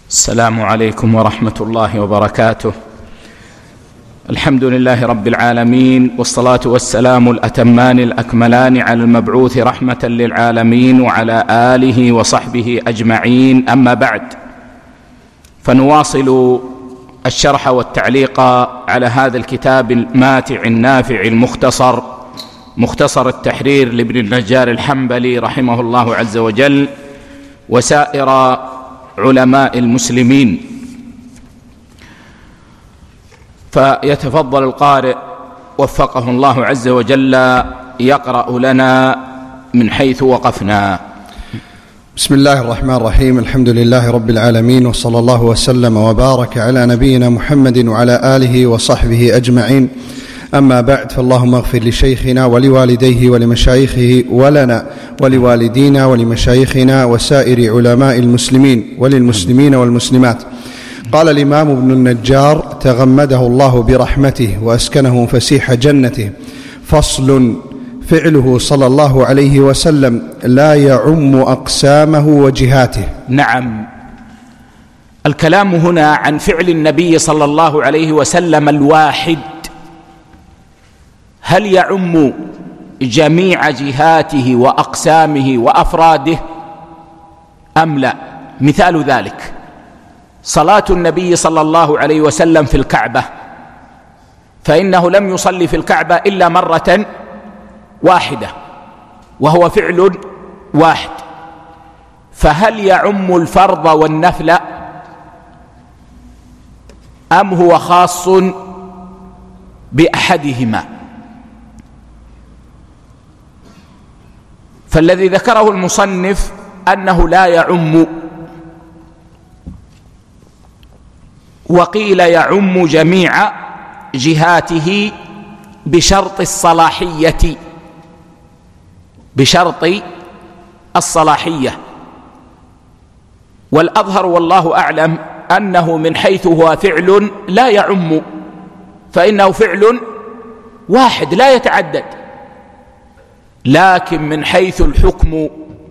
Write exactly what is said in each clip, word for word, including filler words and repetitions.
السلام عليكم ورحمة الله وبركاته. الحمد لله رب العالمين، والصلاة والسلام الأتمان الأكملان على المبعوث رحمة للعالمين وعلى آله وصحبه أجمعين. أما بعد، فنواصل الشرح والتعليق على هذا الكتاب الماتع النافع المختصر، مختصر التحرير لابن النجار الحنبلي رحمه الله عز وجل وسائر علماء المسلمين. فيتفضل القارئ وفقه الله عز وجل يقرأ لنا من حيث وقفنا. بسم الله الرحمن الرحيم. الحمد لله رب العالمين، وصلى الله وسلم وبارك على نبينا محمد وعلى آله وصحبه أجمعين. أما بعد، فاللهم اغفر لشيخنا ولوالديه ولمشايخه ولنا ولوالدينا ولمشايخنا وسائر علماء المسلمين وللمسلمين والمسلمات. قال الإمام ابن النجار تغمده الله برحمته وأسكنه فسيح جنته: فصل: فعله صلى الله عليه وسلم لا يعم أقسامه وجهاته. نعم، الكلام هنا عن فعل النبي صلى الله عليه وسلم الواحد، هل يعم جميع جهاته وأقسامه وأفراده أم لا؟ مثال ذلك صلاة النبي صلى الله عليه وسلم في الكعبة، فإنه لم يصلي في الكعبة إلا مرة واحدة وهو فعل واحد، فهل يعم الفرض والنفل أم هو خاص بأحدهما؟ فالذي ذكره المصنف أنه لا يعم، وقيل يعم جميع جهاته بشرط الصلاحية، بشرط الصلاحية. والأظهر والله أعلم أنه من حيث هو فعل لا يعم، فإنه فعل واحد لا يتعدد، لكن من حيث الحكم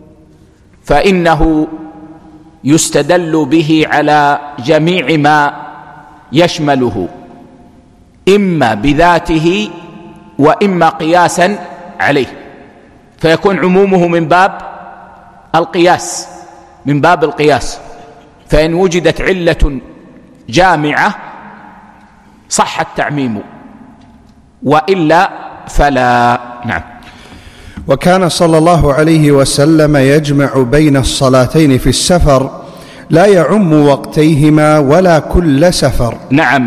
فإنه يستدل به على جميع ما يشمله، إما بذاته وإما قياسا عليه، فيكون عمومه من باب القياس، من باب القياس. فإن وجدت علة جامعة صح التعميم، وإلا فلا. نعم. وكان صلى الله عليه وسلم يجمع بين الصلاتين في السفر، لا يعم وقتيهما ولا كل سفر. نعم،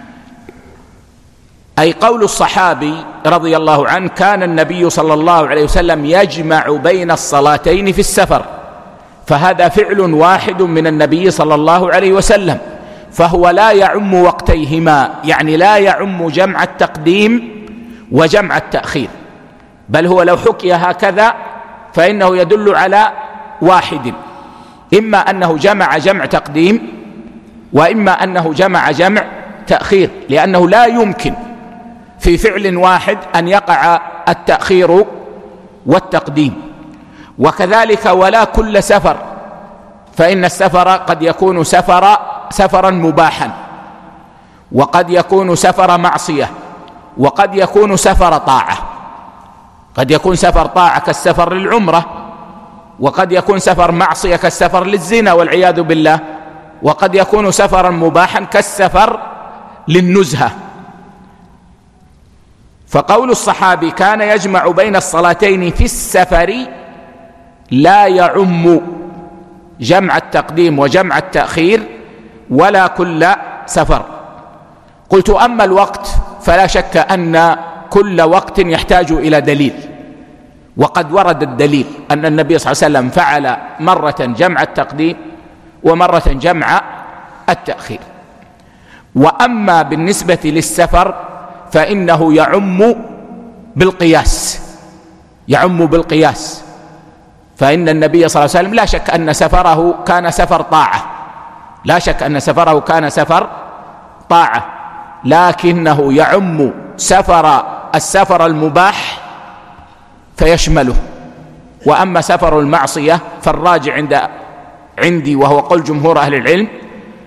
أي قول الصحابي رضي الله عنه: كان النبي صلى الله عليه وسلم يجمع بين الصلاتين في السفر، فهذا فعل واحد من النبي صلى الله عليه وسلم، فهو لا يعم وقتيهما، يعني لا يعم جمع التقديم وجمع التأخير، بل هو لو حكي هكذا فإنه يدل على واحد، إما أنه جمع جمع تقديم وإما أنه جمع جمع تأخير، لأنه لا يمكن في فعل واحد أن يقع التأخير والتقديم. وكذلك ولا كل سفر، فإن السفر قد يكون سفر سفرا مباحا، وقد يكون سفر معصية، وقد يكون سفر طاعة. قد يكون سفر طاعة كالسفر للعمرة، وقد يكون سفر معصية كالسفر للزنا والعياذ بالله، وقد يكون سفرا مباحا كالسفر للنزهة. فقول الصحابي كان يجمع بين الصلاتين في السفر لا يعم جمع التقديم وجمع التأخير ولا كل سفر. قلت: أما الوقت فلا شك أن كل وقت يحتاج إلى دليل، وقد ورد الدليل أن النبي صلى الله عليه وسلم فعل مرة جمع التقديم ومرة جمع التأخير. وأما بالنسبة للسفر فإنه يعم بالقياس، يعم بالقياس، فإن النبي صلى الله عليه وسلم لا شك أن سفره كان سفر طاعة، لا شك أن سفره كان سفر طاعة، لكنه يعم سفر السفر المباح فيشمله. وأما سفر المعصية فالراجع عند عندي وهو قول جمهور أهل العلم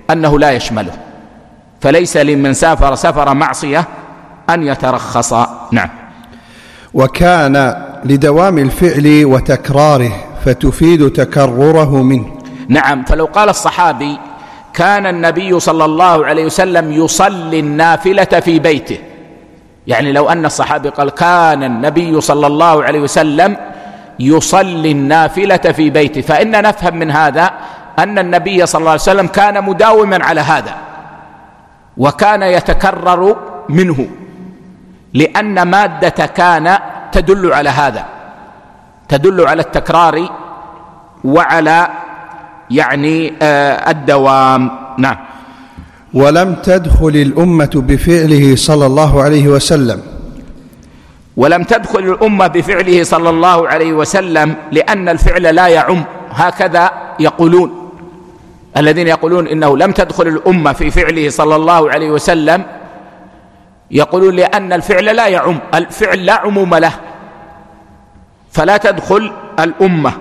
أنه لا يشمله، فليس لمن سافر سفر معصية أن يترخص. نعم. وكان لدوام الفعل وتكراره فتفيد تكرره منه. نعم، فلو قال الصحابي كان النبي صلى الله عليه وسلم يصلي النافلة في بيته، يعني لو أن الصحابي قال كان النبي صلى الله عليه وسلم يصلي النافلة في بيته، فإن نفهم من هذا أن النبي صلى الله عليه وسلم كان مداوما على هذا وكان يتكرر منه، لأن مادة كان تدل على هذا، تدل على التكرار وعلى يعني آه الدوام. نعم. ولم تدخل الأمة بفعله صلى الله عليه وسلم ولم تدخل الأمة بفعله صلى الله عليه وسلم لأن الفعل لا يعم، هكذا يقولون الذين يقولون إنه لم تدخل الأمة في فعله صلى الله عليه وسلم، يقولون لأن الفعل لا يعم، الفعل لا عموم له فلا تدخل الأمة.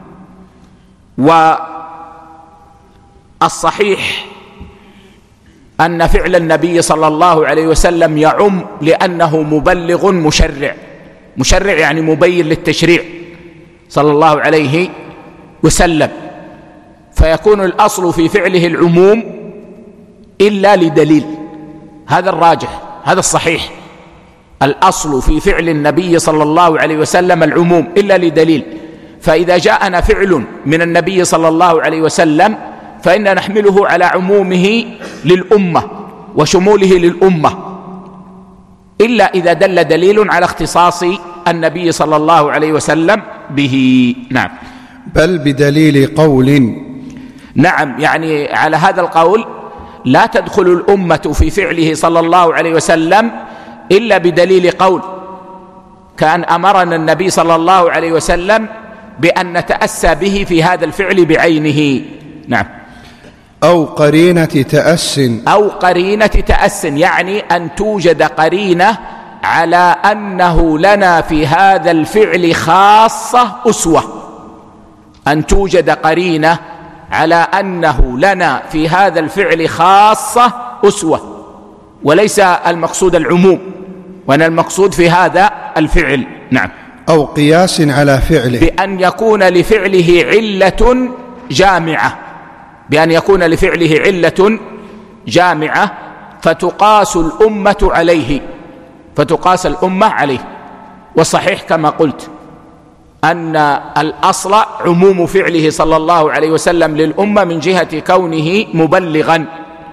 والصحيح أن فعل النبي صلى الله عليه وسلم يعم لأنه مبلغ مشرع، مشرع يعني مبين للتشريع صلى الله عليه وسلم، فيكون الأصل في فعله العموم إلا لدليل، هذا الراجح، هذا الصحيح، الأصل في فعل النبي صلى الله عليه وسلم العموم إلا لدليل، فإذا جاءنا فعل من النبي صلى الله عليه وسلم فإن نحمله على عمومه للأمة وشموله للأمة، إلا إذا دل دليل على اختصاص النبي صلى الله عليه وسلم به. نعم. بل بدليل قول. نعم، يعني على هذا القول لا تدخل الأمة في فعله صلى الله عليه وسلم إلا بدليل قول، كان أمرنا النبي صلى الله عليه وسلم بأن نتأسى به في هذا الفعل بعينه. نعم. أو قرينة تأس. أو قرينة تأس، يعني أن توجد قرينة على أنه لنا في هذا الفعل خاصة أسوة، أن توجد قرينة على أنه لنا في هذا الفعل خاصة أسوة، وليس المقصود العموم، وأن المقصود في هذا الفعل. نعم. أو قياس على فعله، بأن يكون لفعله علة جامعة، بأن يكون لفعله علة جامعة فتقاس الأمة عليه، فتقاس الأمة عليه. والصحيح كما قلت أن الأصل عموم فعله صلى الله عليه وسلم للأمة من جهة كونه مبلغا،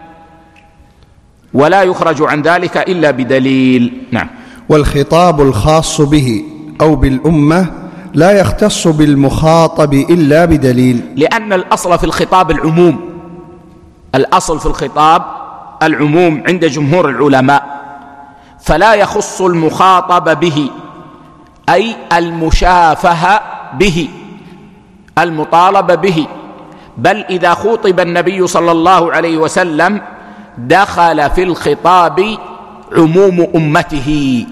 ولا يخرج عن ذلك إلا بدليل. نعم. والخطاب الخاص به أو بالأمة لا يختص بالمخاطب إلا بدليل، لأن الأصل في الخطاب العموم، الأصل في الخطاب العموم عند جمهور العلماء، فلا يخص المخاطب به أي المشافه به، المطالب به، بل إذا خوطب النبي صلى الله عليه وسلم دخل في الخطاب عموم أمته،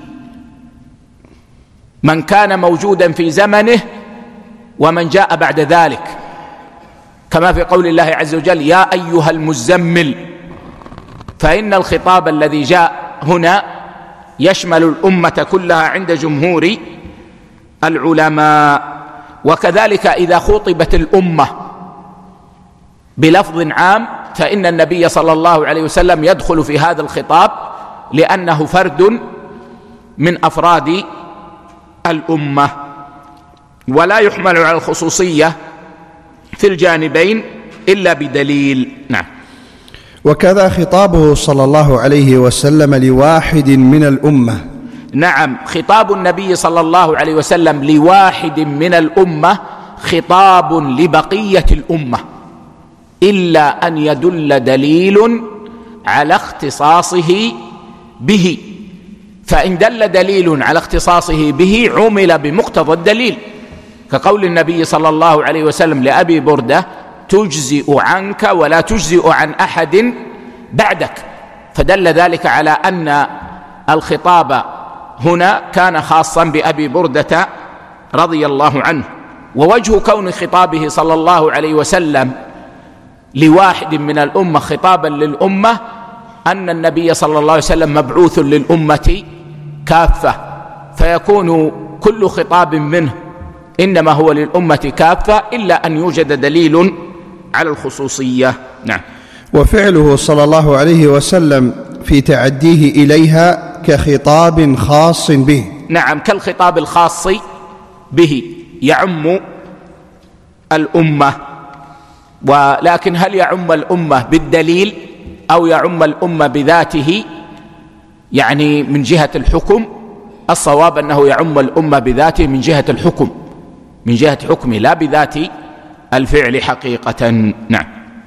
من كان موجودا في زمنه ومن جاء بعد ذلك، كما في قول الله عز وجل يا أيها المزمل، فإن الخطاب الذي جاء هنا يشمل الأمة كلها عند جمهور العلماء. وكذلك إذا خطبت الأمة بلفظ عام فإن النبي صلى الله عليه وسلم يدخل في هذا الخطاب لأنه فرد من أفراد الأمة، ولا يحمل على الخصوصية في الجانبين إلا بدليل. نعم. وكذا خطابه صلى الله عليه وسلم لواحد من الأمة. نعم، خطاب النبي صلى الله عليه وسلم لواحد من الأمة خطاب لبقية الأمة، إلا أن يدل دليل على اختصاصه به، فإن دل دليل على اختصاصه به عمل بمقتضى الدليل، كقول النبي صلى الله عليه وسلم لأبي بردة تجزئ عنك ولا تجزئ عن أحد بعدك، فدل ذلك على أن الخطاب هنا كان خاصا بأبي بردة رضي الله عنه. ووجه كون خطابه صلى الله عليه وسلم لواحد من الأمة خطابا للأمة أن النبي صلى الله عليه وسلم مبعوث للأمة كافة، فيكون كل خطاب منه إنما هو للأمة كافة إلا أن يوجد دليل على الخصوصية. نعم. وفعله صلى الله عليه وسلم في تعديه إليها كخطاب خاص به. نعم، كالخطاب الخاص به، يعم الأمة. ولكن هل يعم الأمة بالدليل أو يعم الأمة بذاته؟ يعني من جهة الحكم الصواب أنه يعم الأمة بذاته من جهة الحكم، من جهة حكمه، لا بذات الفعل حقيقة. نعم.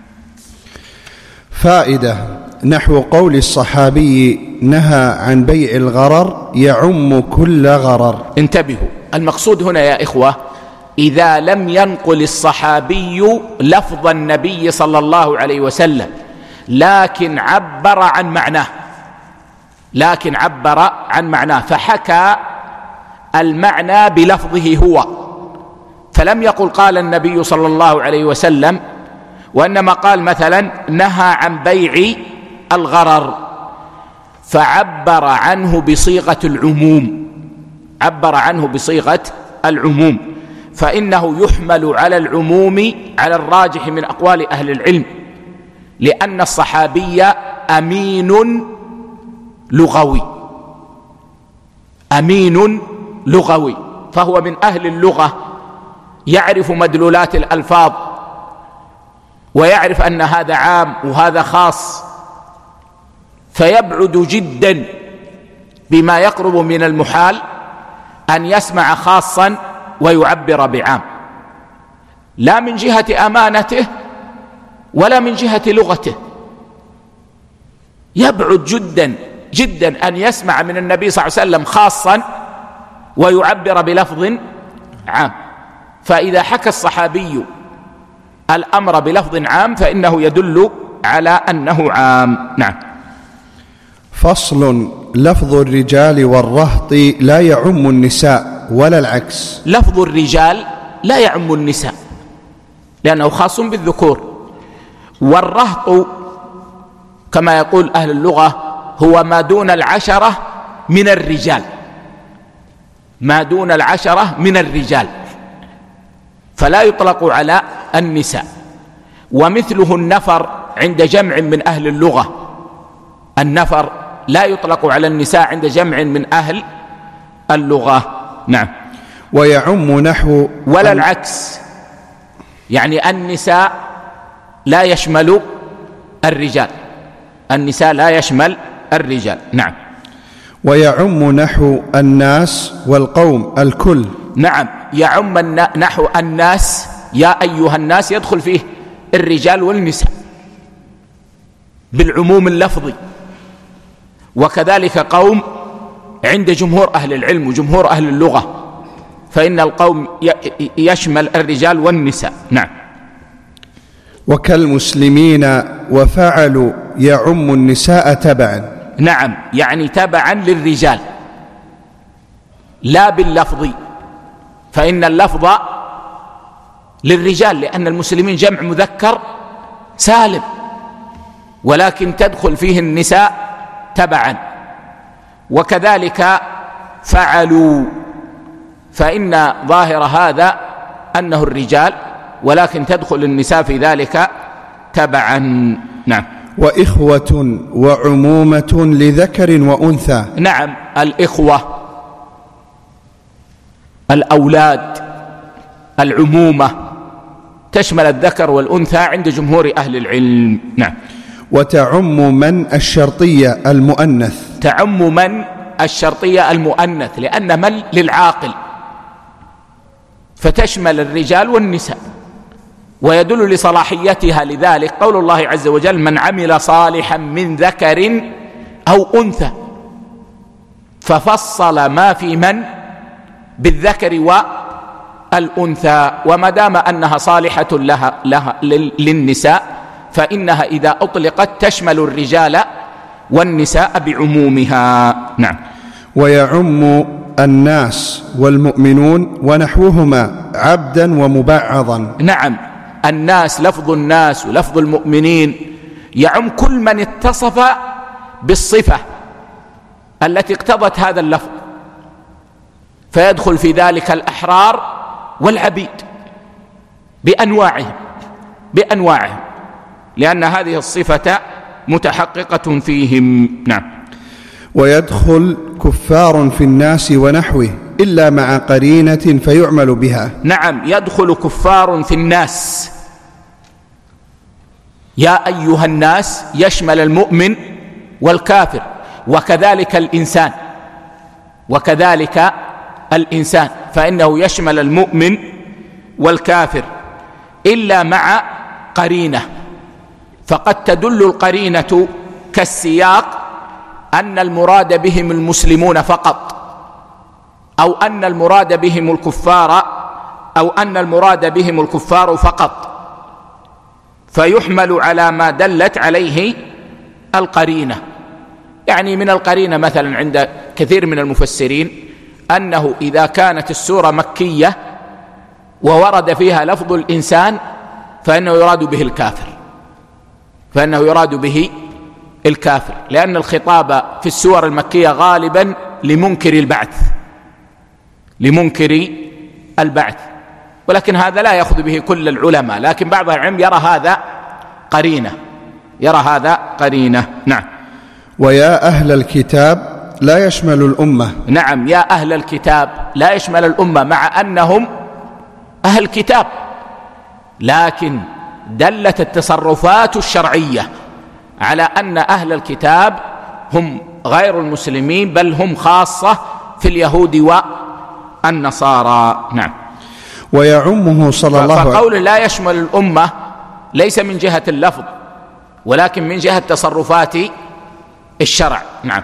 فائدة: نحو قول الصحابي نهى عن بيع الغرر يعم كل غرر. انتبهوا، المقصود هنا يا إخوة إذا لم ينقل الصحابي لفظ النبي صلى الله عليه وسلم لكن عبر عن معناه، لكن عبر عن معناه فحكى المعنى بلفظه هو، فلم يقل قال النبي صلى الله عليه وسلم، وإنما قال مثلا نهى عن بيع الغرر فعبر عنه بصيغة العموم، عبر عنه بصيغة العموم، فإنه يحمل على العموم على الراجح من أقوال أهل العلم، لأن الصحابي أمين لغوي، أمين لغوي، فهو من أهل اللغة، يعرف مدلولات الألفاظ ويعرف أن هذا عام وهذا خاص، فيبعد جدا بما يقرب من المحال أن يسمع خاصا ويعبر بعام، لا من جهة أمانته ولا من جهة لغته، يبعد جدا جدا أن يسمع من النبي صلى الله عليه وسلم خاصا ويعبر بلفظ عام. فإذا حكى الصحابي الأمر بلفظ عام فإنه يدل على أنه عام. نعم. فصل: لفظ الرجال والرهط لا يعم النساء ولا العكس. لفظ الرجال لا يعم النساء لأنه خاص بالذكور، والرهط كما يقول أهل اللغة هو ما دون العشرة من الرجال، ما دون العشرة من الرجال، فلا يطلق على النساء. ومثله النفر عند جمع من أهل اللغة، النفر لا يطلق على النساء عند جمع من أهل اللغة. نعم. ويعم نحو ولا العكس، يعني النساء لا يشمل الرجال، النساء لا يشمل الرجال. نعم. ويعم نحو الناس والقوم الكل. نعم، يعم نحو الناس، يا أيها الناس، يدخل فيه الرجال والنساء بالعموم اللفظي، وكذلك قوم عند جمهور أهل العلم وجمهور أهل اللغة، فإن القوم يشمل الرجال والنساء. نعم. وكالمسلمين وفعلوا يعم النساء تبعا. نعم، يعني تبعا للرجال لا باللفظ، فإن اللفظ للرجال لأن المسلمين جمع مذكر سالم، ولكن تدخل فيه النساء تبعا. وكذلك فعلوا، فإن ظاهر هذا أنه الرجال، ولكن تدخل النساء في ذلك تبعا. نعم. وإخوة وعمومة لذكر وأنثى. نعم، الإخوة، الأولاد، العمومة تشمل الذكر والأنثى عند جمهور أهل العلم. نعم. وتعم من الشرطية المؤنث. تعم من الشرطية المؤنث لأن من للعاقل، فتشمل الرجال والنساء، ويدل لصلاحيتها لذلك قول الله عز وجل من عمل صالحا من ذكر أو أنثى، ففصل ما في من بالذكر والأنثى، وما دام أنها صالحة لها, لها للنساء فإنها إذا أطلقت تشمل الرجال والنساء بعمومها. نعم. ويعم الناس والمؤمنون ونحوهما عبدا ومبعضا. نعم، الناس لفظ الناس ولفظ المؤمنين يعم كل من اتصف بالصفة التي اقتضت هذا اللفظ، فيدخل في ذلك الأحرار والعبيد بأنواعهم بأنواعهم لأن هذه الصفة متحققة فيهم. نعم. ويدخل كفار في الناس ونحوه إلا مع قرينة فيعمل بها. نعم، يدخل كفار في الناس. يا أيها الناس يشمل المؤمن والكافر، وكذلك الإنسان وكذلك الإنسان فإنه يشمل المؤمن والكافر إلا مع قرينة، فقد تدل القرينة كالسياق أن المراد بهم المسلمون فقط، أو أن المراد بهم الكفار أو أن المراد بهم الكفار فقط، فيحمل على ما دلت عليه القرينة. يعني من القرينة مثلا عند كثير من المفسرين أنه إذا كانت السورة مكية وورد فيها لفظ الإنسان فإنه يراد به الكافر فإنه يراد به الكافر لأن الخطاب في السور المكية غالبا لمنكر البعث لمنكر البعث ولكن هذا لا يأخذ به كل العلماء، لكن بعض العلم يرى هذا قرينة يرى هذا قرينة. نعم. ويا أهل الكتاب لا يشمل الأمة. نعم، يا أهل الكتاب لا يشمل الأمة مع أنهم أهل كتاب، لكن دلت التصرفات الشرعية على أن أهل الكتاب هم غير المسلمين، بل هم خاصة في اليهود والنصارى. نعم. ويعمه صلى الله عليه وسلم. فقول لا يشمل الأمة ليس من جهة اللفظ ولكن من جهة تصرفات الشرع. نعم.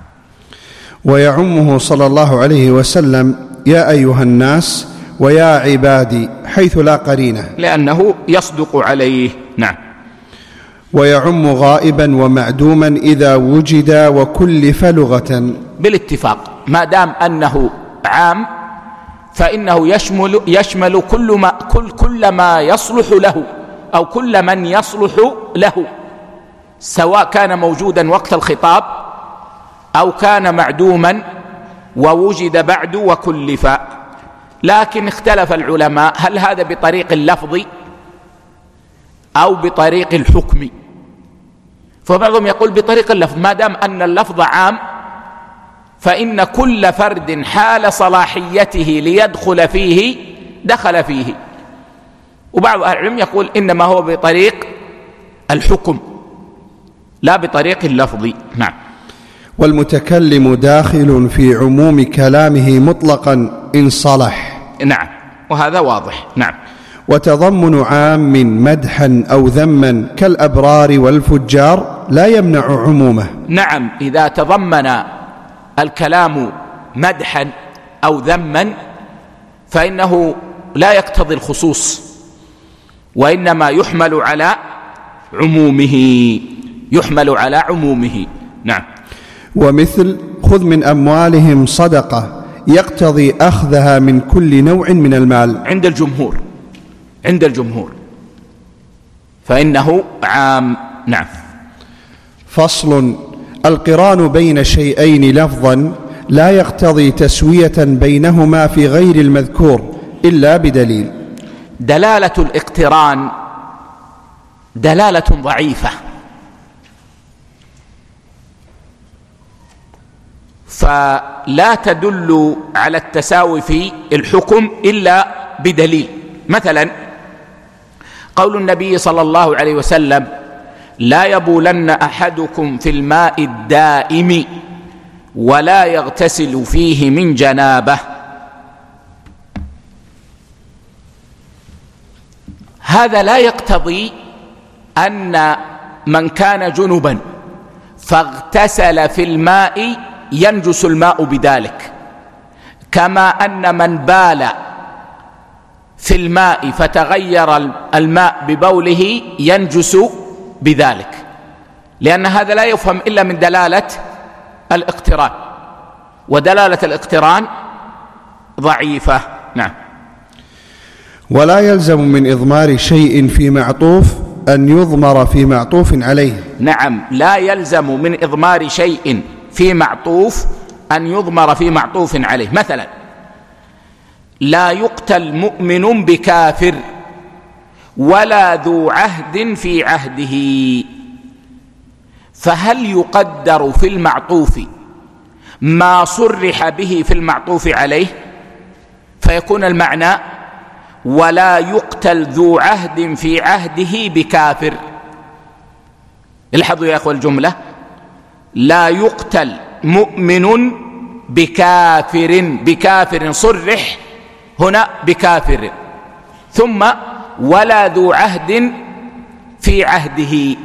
ويعمه صلى الله عليه وسلم يا أيها الناس ويا عبادي حيث لا قرينة، لأنه يصدق عليه. نعم. ويعم غائبا ومعدوما إذا وجد وكلف لغة. بالاتفاق ما دام أنه عام فإنه يشمل يشمل كل ما كل كل ما يصلح له أو كل من يصلح له، سواء كان موجودا وقت الخطاب أو كان معدوما ووجد بعد وكلف. لكن اختلف العلماء هل هذا بطريق اللفظ أو بطريق الحكم، فبعضهم يقول بطريق اللفظ ما دام أن اللفظ عام فإن كل فرد حال صلاحيته ليدخل فيه دخل فيه، وبعض أهل العلم يقول إنما هو بطريق الحكم لا بطريق اللفظ. نعم. والمتكلم داخل في عموم كلامه مطلقا إن صلح. نعم، وهذا واضح. نعم. وتضمن عام مدحا أو ذما كالأبرار والفجار لا يمنع عمومه. نعم، إذا تضمن الكلام مدحا أو ذما فإنه لا يقتضي الخصوص وإنما يحمل على عمومه يحمل على عمومه. نعم. ومثل خذ من أموالهم صدقة يقتضي أخذها من كل نوع من المال عند الجمهور عند الجمهور فإنه عام. نعم. فصل. القران بين شيئين لفظا لا يقتضي تسوية بينهما في غير المذكور إلا بدليل. دلالة الاقتران دلالة ضعيفة، فلا تدل على التساوي في الحكم إلا بدليل. مثلا قول النبي صلى الله عليه وسلم لا يبولن أحدكم في الماء الدائم ولا يغتسل فيه من جنابه، هذا لا يقتضي أن من كان جنبا فاغتسل في الماء ينجس الماء بذلك، كما أن من بال في الماء فتغير الماء ببوله ينجس بذلك، لأن هذا لا يفهم إلا من دلالة الاقتران، ودلالة الاقتران ضعيفة. نعم. ولا يلزم من إضمار شيء في معطوف أن يضمر في معطوف عليه. نعم، لا يلزم من إضمار شيء في معطوف أن يضمر في معطوف عليه. مثلا لا يقتل مؤمن بكافر ولا ذو عهد في عهده، فهل يقدر في المعطوف ما صرح به في المعطوف عليه فيكون المعنى ولا يقتل ذو عهد في عهده بكافر؟ الحظوا يا أخوة الجملة، لا يقتل مؤمن بكافر، بكافر صرح هنا بكافر، ثم ولا ذو عهد في عهده،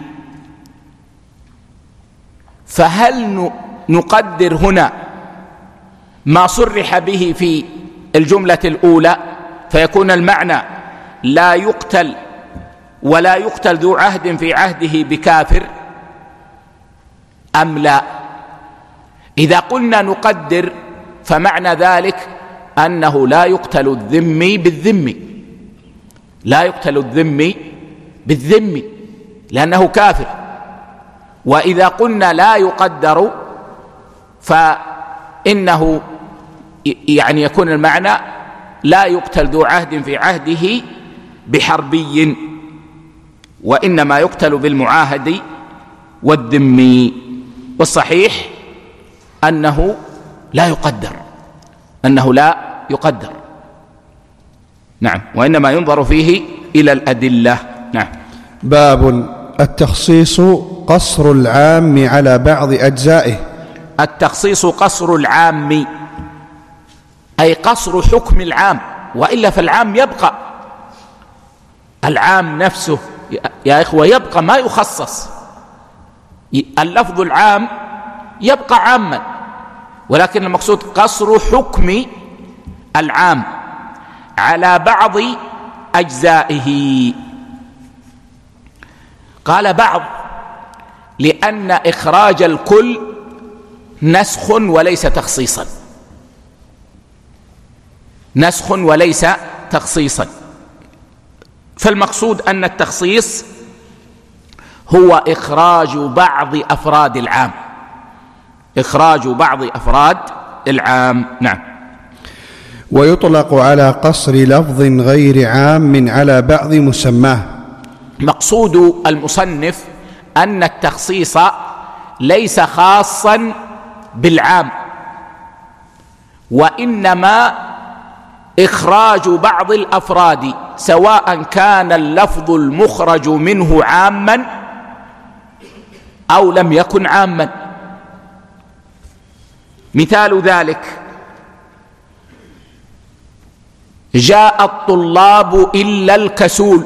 فهل نقدر هنا ما صرح به في الجملة الأولى فيكون المعنى لا يقتل ولا يقتل ذو عهد في عهده بكافر أم لا؟ إذا قلنا نقدر فمعنى ذلك أنه لا يقتل الذمي بالذمي، لا يقتل الذمي بالذمي لأنه كافر. وإذا قلنا لا يقدر فإنه يعني يكون المعنى لا يقتل ذو عهد في عهده بحربي، وإنما يقتل بالمعاهد والذمي. والصحيح أنه لا يقدر، أنه لا يقدر. نعم، وإنما ينظر فيه إلى الأدلة. نعم. باب التخصيص قصر العام على بعض أجزائه. التخصيص قصر العام أي قصر حكم العام، وإلا فالعام يبقى، العام نفسه يا إخوة يبقى ما يخصص، اللفظ العام يبقى عاما، ولكن المقصود قصر حكم العام على بعض أجزائه. قال بعض لأن إخراج الكل نسخ وليس تخصيصا، نسخ وليس تخصيصا، فالمقصود أن التخصيص هو إخراج بعض أفراد العام، إخراج بعض أفراد العام. نعم. ويطلق على قصر لفظ غير عام على بعض مسماه. مقصود المصنف أن التخصيص ليس خاصا بالعام، وإنما إخراج بعض الأفراد سواء كان اللفظ المخرج منه عاما أو لم يكن عاما. مثال ذلك جاء الطلاب إلا الكسول،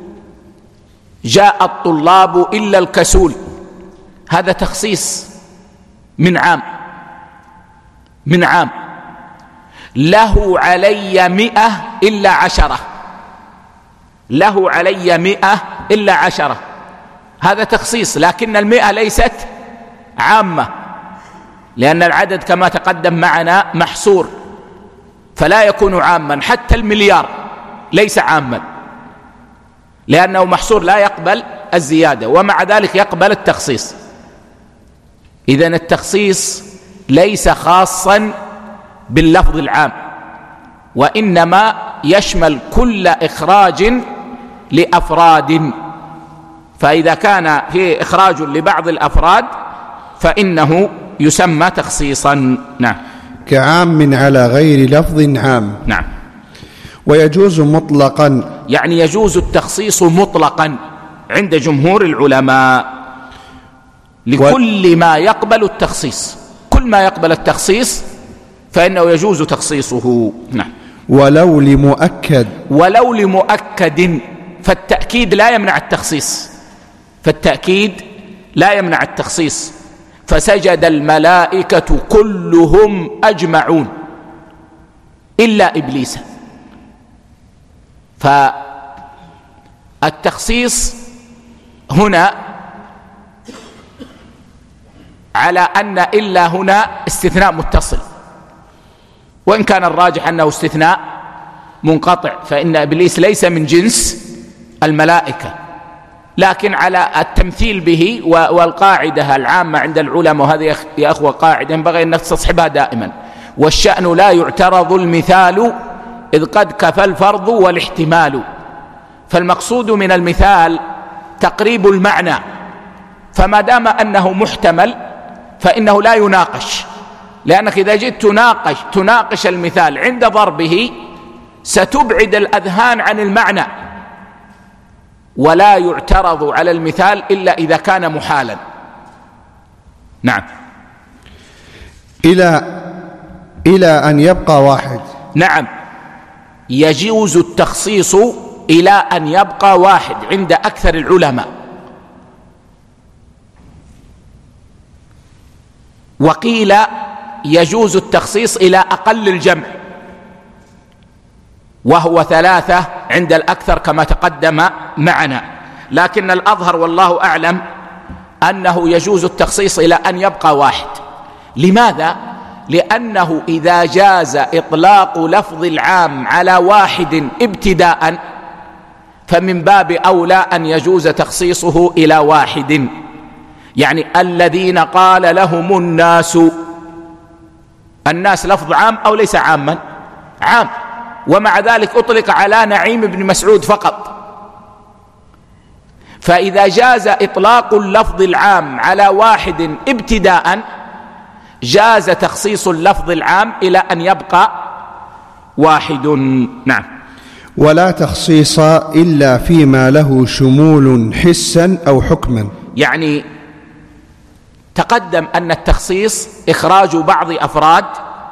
جاء الطلاب إلا الكسول، هذا تخصيص من عام، من عام. له علي مئة إلا عشرة، له علي مئة إلا عشرة، هذا تخصيص، لكن المئة ليست عامة لأن العدد كما تقدم معنا محصور، فلا يكون عاما. حتى المليار ليس عاما لأنه محصور لا يقبل الزيادة، ومع ذلك يقبل التخصيص. إذن التخصيص ليس خاصا باللفظ العام، وإنما يشمل كل إخراج لأفراد، فإذا كان فيه إخراج لبعض الأفراد فإنه يسمى تخصيصا. نعم. كعام على غير لفظ عام. نعم. ويجوز مطلقا، يعني يجوز التخصيص مطلقا عند جمهور العلماء لكل ما يقبل التخصيص، كل ما يقبل التخصيص فإنه يجوز تخصيصه. نعم. ولو لمؤكد، ولو لمؤكد، فالتأكيد لا يمنع التخصيص، فالتأكيد لا يمنع التخصيص. فسجد الملائكة كلهم أجمعون إلا إبليس، فالتخصيص هنا على أن إلا هنا استثناء متصل، وإن كان الراجح أنه استثناء منقطع، فإن إبليس ليس من جنس الملائكة، لكن على التمثيل به. والقاعدة العامة عند العلماء، وهذه يا أخوة قاعدة ينبغي أن نستصحبها دائما: والشأن لا يعترض المثال إذ قد كفى الفرض والاحتمال. فالمقصود من المثال تقريب المعنى، فما دام أنه محتمل فإنه لا يناقش، لأنك إذا جئت تناقش تناقش المثال عند ضربه ستبعد الأذهان عن المعنى، ولا يعترض على المثال إلا إذا كان محالا. نعم. إلى إلى أن يبقى واحد. نعم، يجوز التخصيص إلى أن يبقى واحد عند أكثر العلماء، وقيل يجوز التخصيص إلى أقل الجمع وهو ثلاثة عند الأكثر كما تقدم معنا، لكن الأظهر والله أعلم أنه يجوز التخصيص إلى أن يبقى واحد. لماذا؟ لأنه إذا جاز إطلاق لفظ العام على واحد ابتداء فمن باب أولى أن يجوز تخصيصه إلى واحد. يعني الذين قال لهم الناس، الناس لفظ عام أو ليس عاما؟ عام، ومع ذلك أطلق على نعيم بن مسعود فقط. فإذا جاز إطلاق اللفظ العام على واحد ابتداء جاز تخصيص اللفظ العام إلى أن يبقى واحد. نعم. ولا تخصيص إلا فيما له شمول حسا أو حكما. يعني تقدم أن التخصيص إخراج بعض أفراد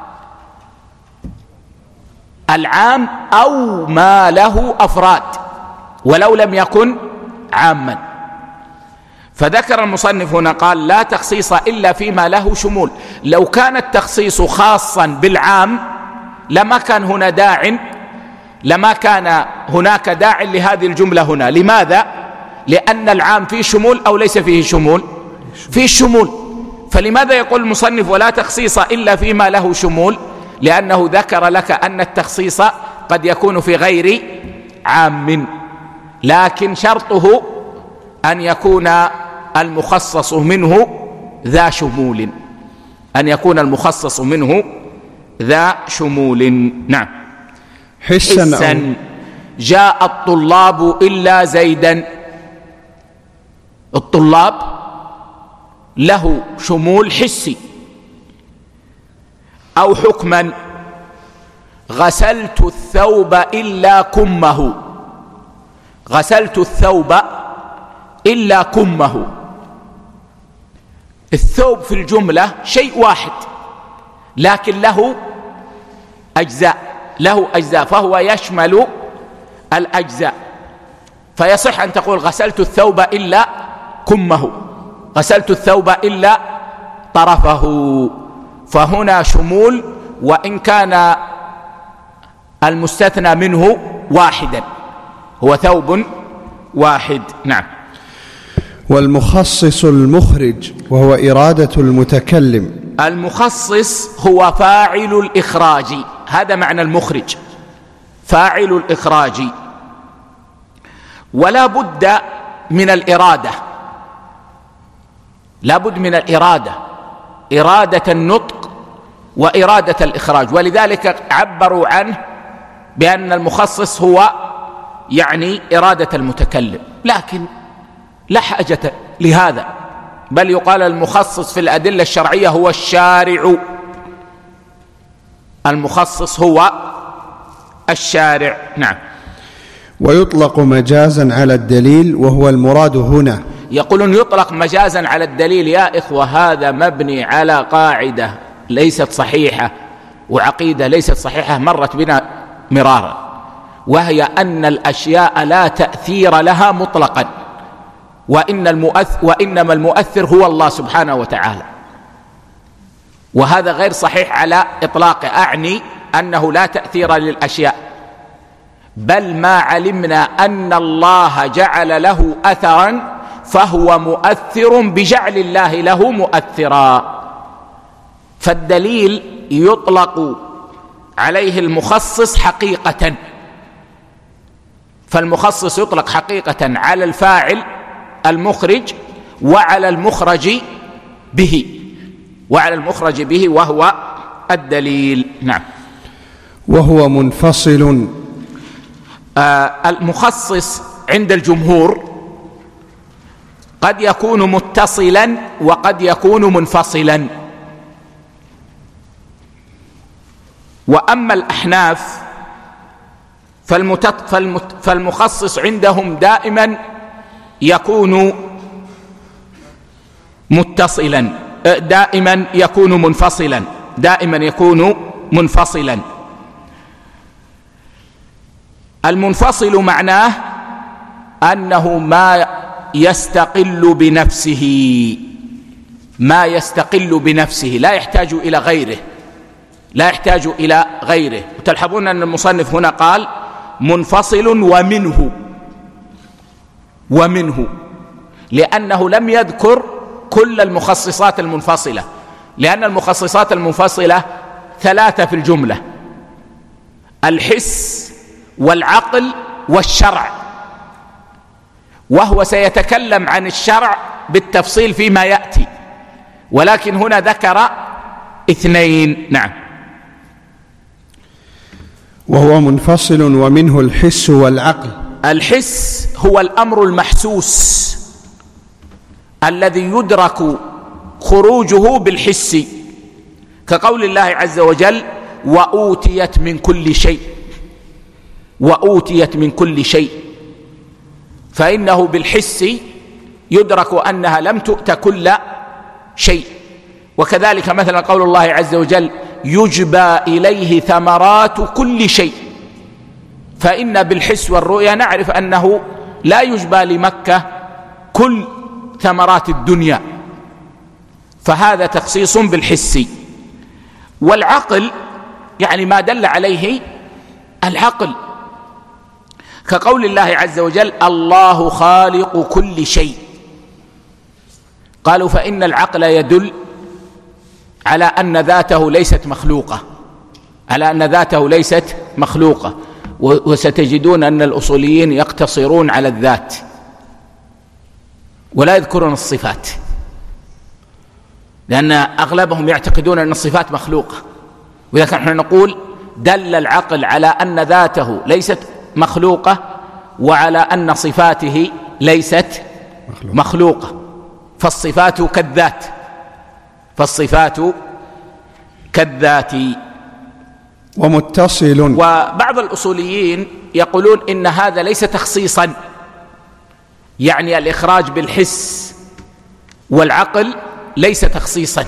العام أو ما له أفراد ولو لم يكن عاما. فذكر المصنف هنا قال لا تخصيص إلا فيما له شمول. لو كان التخصيص خاصا بالعام لما كان هنا داع لما كان هناك داع لهذه الجملة هنا. لماذا؟ لأن العام فيه شمول أو ليس فيه شمول؟ فيه شمول. فلماذا يقول المصنف ولا تخصيص إلا فيما له شمول؟ لأنه ذكر لك أن التخصيص قد يكون في غير عام، لكن شرطه أن يكون المخصص منه ذا شمول، أن يكون المخصص منه ذا شمول. نعم. حسا, حسا جاء الطلاب إلا زيدا. الطلاب له شمول حسي. أو حكما غسلت الثوب إلا كمه. غسلت الثوب إلا كمه. الثوب في الجملة شيء واحد لكن له أجزاء له أجزاء فهو يشمل الأجزاء، فيصح أن تقول غسلت الثوب إلا كمه، غسلت الثوب إلا طرفه. فهنا شمول وإن كان المستثنى منه واحدا، هو ثوب واحد. نعم. والمخصص المخرج وهو إرادة المتكلم. المخصص هو فاعل الإخراج، هذا معنى المخرج، فاعل الإخراج. ولا بد من الإرادة، لا بد من الإرادة، إرادة النطق وإرادة الإخراج. ولذلك عبروا عنه بأن المخصص هو يعني إرادة المتكلم، لكن لا حاجة لهذا، بل يقال المخصص في الأدلة الشرعية هو الشارع. المخصص هو الشارع. نعم. ويطلق مجازا على الدليل وهو المراد هنا. يقولون يطلق مجازا على الدليل. يا إخوة هذا مبني على قاعدة ليست صحيحة وعقيدة ليست صحيحة مرت بنا مرارا، وهي أن الأشياء لا تأثير لها مطلقا، وإن المؤثر وإنما المؤثر هو الله سبحانه وتعالى. وهذا غير صحيح على إطلاقه، أعني أنه لا تأثير للأشياء، بل ما علمنا أن الله جعل له أثرا فهو مؤثر بجعل الله له مؤثرا. فالدليل يطلق عليه المخصص حقيقة فالمخصص يطلق حقيقة على الفاعل المخرج وعلى المخرج به وعلى المخرج به وهو الدليل. نعم. وهو منفصل. آه المخصص عند الجمهور قد يكون متصلا وقد يكون منفصلا، وأما الأحناف فالمخصص عندهم دائما يكون متصلا، دائما يكون منفصلا، دائما يكون منفصلا. المنفصل معناه أنه ما يستقل بنفسه، ما يستقل بنفسه، لا يحتاج إلى غيره، لا يحتاج إلى غيره. وتلحظون أن المصنف هنا قال منفصل ومنه، ومنه، لأنه لم يذكر كل المخصصات المنفصلة، لأن المخصصات المنفصلة ثلاثة في الجملة: الحس والعقل والشرع، وهو سيتكلم عن الشرع بالتفصيل فيما يأتي، ولكن هنا ذكر اثنين. نعم. وهو منفصل ومنه الحس والعقل. الحس هو الأمر المحسوس الذي يدرك خروجه بالحس، كقول الله عز وجل: وأوتيت من كل شيء، وأوتيت من كل شيء، فإنه بالحس يدرك أنها لم تؤت كل شيء. وكذلك مثلا قول الله عز وجل: يجبى إليه ثمرات كل شيء، فإن بالحس والرؤيا نعرف أنه لا يجبى لمكة كل ثمرات الدنيا، فهذا تخصيص بالحس. والعقل يعني ما دل عليه العقل، كقول الله عز وجل: الله خالق كل شيء. قالوا فإن العقل يدل على أن ذاته ليست مخلوقة، على أن ذاته ليست مخلوقة. وستجدون أن الأصوليين يقتصرون على الذات ولا يذكرون الصفات، لأن أغلبهم يعتقدون أن الصفات مخلوقة. وإذا كان نحن نقول دل العقل على أن ذاته ليست مخلوقة وعلى أن صفاته ليست مخلوقة, مخلوقة. فالصفات كالذات، فالصفات كالذات. ومتصل. وبعض الأصوليين يقولون إن هذا ليس تخصيصا، يعني الإخراج بالحس والعقل ليس تخصيصا.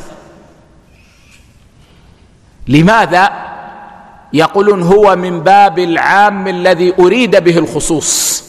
لماذا؟ يقولون هو من باب العام الذي أريد به الخصوص،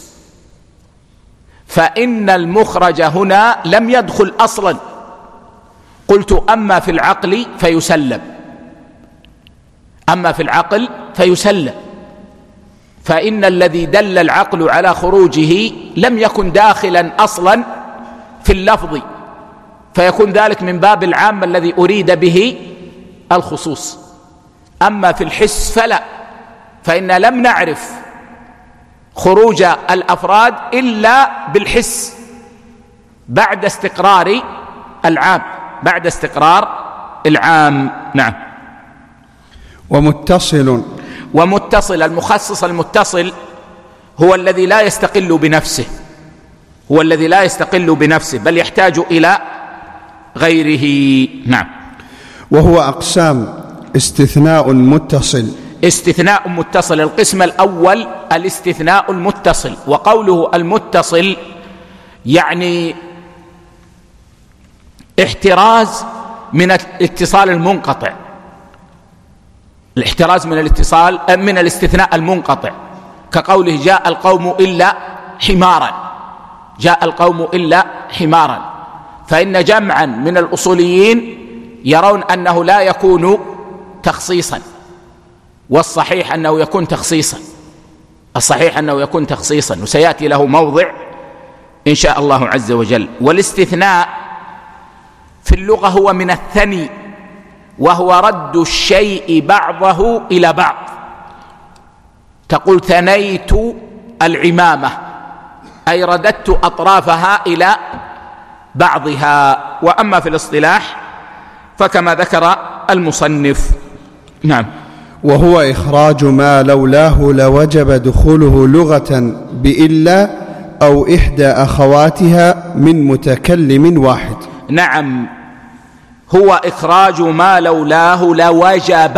فإن المخرج هنا لم يدخل أصلا. قلت أما في العقل فيسلم، أما في العقل فيسلم، فإن الذي دل العقل على خروجه لم يكن داخلا أصلا في اللفظ، فيكون ذلك من باب العام الذي أريد به الخصوص. أما في الحس فلا، فإن لم نعرف خروج الأفراد إلا بالحس بعد استقرار العام، بعد استقرار العام. نعم. ومتصل. ومتصل، المخصص المتصل هو الذي لا يستقل بنفسه، هو الذي لا يستقل بنفسه بل يحتاج إلى غيره. نعم. وهو أقسام: استثناء متصل. استثناء متصل. القسم الأول الاستثناء المتصل، وقوله المتصل يعني احتراز من الاتصال المنقطع، الاحتراز من الاتصال من الاستثناء المنقطع، كقوله: جاء القوم إلا حمارا، جاء القوم إلا حمارا. فإن جمعا من الأصوليين يرون أنه لا يكون تخصيصا، والصحيح أنه يكون تخصيصا، الصحيح أنه يكون تخصيصا، وسيأتي له موضع إن شاء الله عز وجل. والاستثناء في اللغة هو من الثني، وهو رد الشيء بعضه إلى بعض. تقول ثنيت العمامة، أي رددت أطرافها إلى بعضها. وأما في الاصطلاح فكما ذكر المصنف. نعم. وهو إخراج ما لولاه لوجب دخوله لغة بإلا أو إحدى أخواتها من متكلم واحد. نعم، هو إخراج ما لولاه لوجب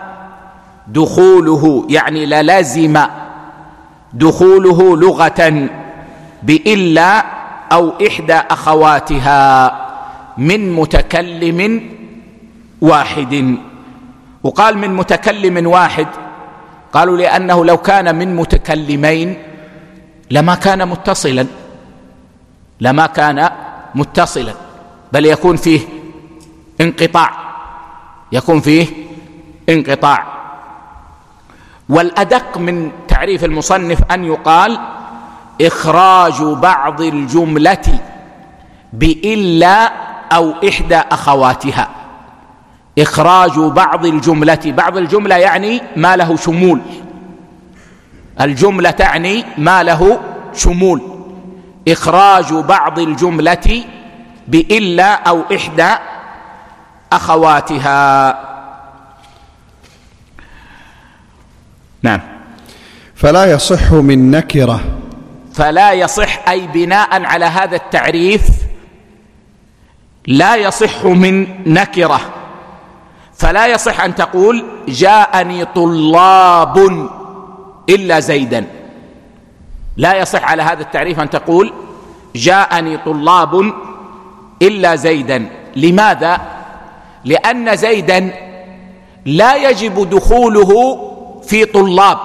دخوله، يعني للزم دخوله لغة بإلا أو إحدى أخواتها من متكلم واحد. وقال من متكلم واحد، قالوا لأنه لو كان من متكلمين لما كان متصلا لما كان متصلا بل يكون فيه انقطاع يكون فيه انقطاع. والأدق من تعريف المصنف أن يقال إخراج بعض الجملة بإلا أو إحدى أخواتها. إخراج بعض الجملة، بعض الجملة يعني ما له شمول، الجملة تعني ما له شمول. إخراج بعض الجملة بإلا أو إحدى أخواتها. نعم. فلا يصح من نكرة، فلا يصح أي بناء على هذا التعريف لا يصح من نكرة. فلا يصح أن تقول جاءني طلاب إلا زيدا، لا يصح على هذا التعريف أن تقول جاءني طلاب إلا زيدا. لماذا؟ لأن زيدا لا يجب دخوله في طلاب،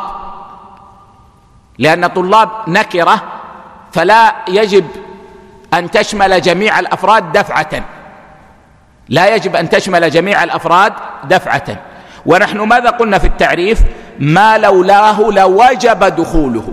لأن طلاب نكرة فلا يجب أن تشمل جميع الأفراد دفعة، لا يجب أن تشمل جميع الأفراد دفعة. ونحن ماذا قلنا في التعريف؟ ما لولاه لوجب دخوله،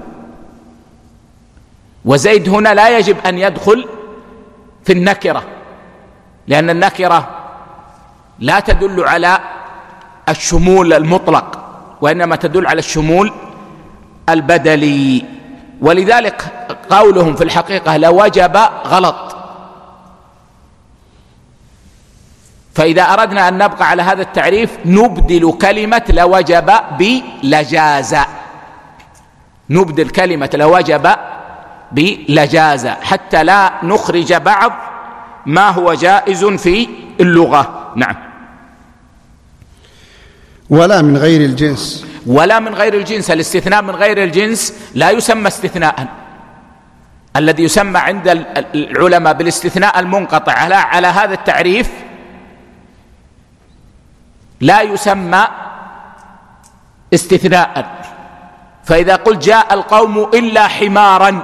وزيد هنا لا يجب أن يدخل في النكرة، لأن النكرة لا تدل على الشمول المطلق وإنما تدل على الشمول البدلي. ولذلك قولهم في الحقيقة لوجب غلط. فإذا أردنا أن نبقى على هذا التعريف نبدل كلمة لوجب بلجاز، نبدل كلمة لوجب بلجاز حتى لا نخرج بعض ما هو جائز في اللغة. نعم. ولا من غير الجنس، ولا من غير الجنس. الاستثناء من غير الجنس لا يسمى استثناء. الذي يسمى عند العلماء بالاستثناء المنقطع على, على هذا التعريف لا يسمى استثناء. فإذا قلت جاء القوم إلا حمارا،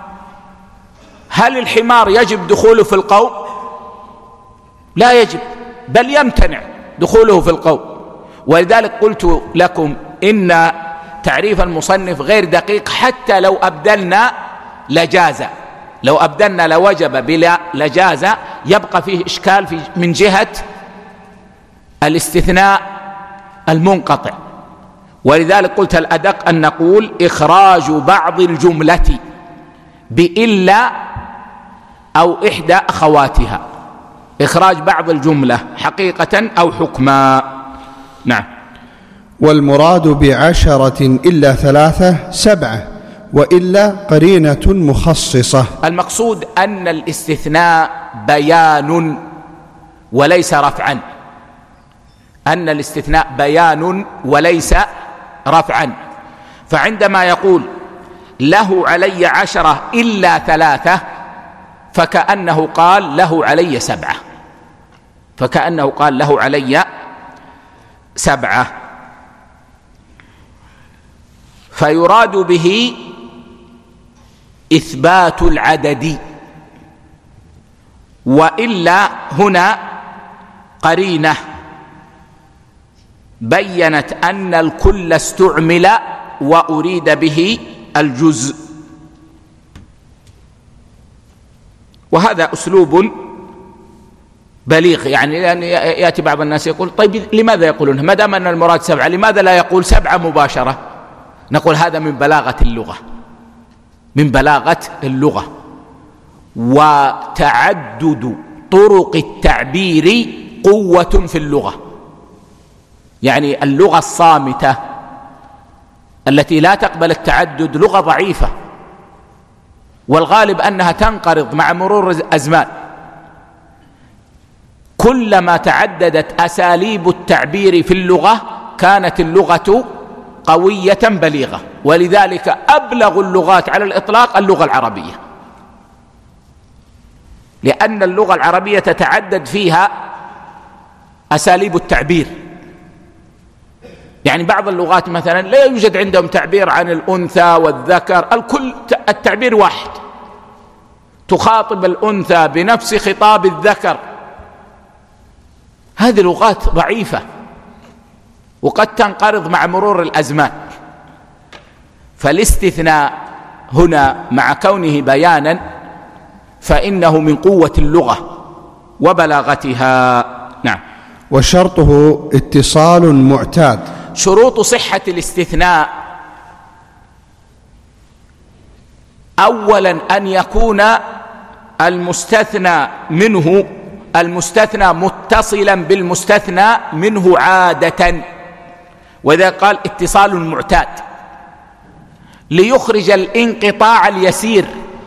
هل الحمار يجب دخوله في القوم؟ لا يجب، بل يمتنع دخوله في القوم. ولذلك قلت لكم إن تعريف المصنف غير دقيق حتى لو أبدلنا لجازة، لو أبدلنا لوجب بلا لجازة يبقى فيه إشكال في من جهة الاستثناء المنقطع. ولذلك قلت الأدق أن نقول إخراج بعض الجملة بإلا أو إحدى أخواتها، إخراج بعض الجملة حقيقة أو حكما. نعم. والمراد بعشرة إلا ثلاثة سبعة وإلا قرينة مخصصة. المقصود أن الاستثناء بيان وليس رفعا، أن الاستثناء بيان وليس رفعا. فعندما يقول له علي عشرة إلا ثلاثة فكأنه قال له علي سبعة، فكأنه قال له علي سبعة. فيراد به إثبات العدد، وإلا هنا قرينة بينت أن الكل استعمل وأريد به الجزء. وهذا أسلوب بليغ، يعني يأتي بعض الناس يقول طيب لماذا يقولون ما دام أن المراد سبعة لماذا لا يقول سبعة مباشرة؟ نقول هذا من بلاغة اللغة، من بلاغة اللغة. وتعدد طرق التعبير قوة في اللغة، يعني اللغة الصامتة التي لا تقبل التعدد لغة ضعيفة، والغالب أنها تنقرض مع مرور الأزمان. كلما تعددت أساليب التعبير في اللغة كانت اللغة قوية بليغة، ولذلك أبلغ اللغات على الإطلاق اللغة العربية، لأن اللغة العربية تتعدد فيها أساليب التعبير. يعني بعض اللغات مثلا لا يوجد عندهم تعبير عن الأنثى والذكر، الكل التعبير واحد، تخاطب الأنثى بنفس خطاب الذكر. هذه لغات ضعيفة وقد تنقرض مع مرور الأزمان. فالاستثناء هنا مع كونه بيانا فإنه من قوة اللغة وبلاغتها. نعم. وشرطه اتصال معتاد. شروط صحة الاستثناء: أولا أن يكون المستثنى منه المستثنى متصلا بالمستثنى منه عادة، وإذا قال اتصال معتاد ليخرج الانقطاع اليسير،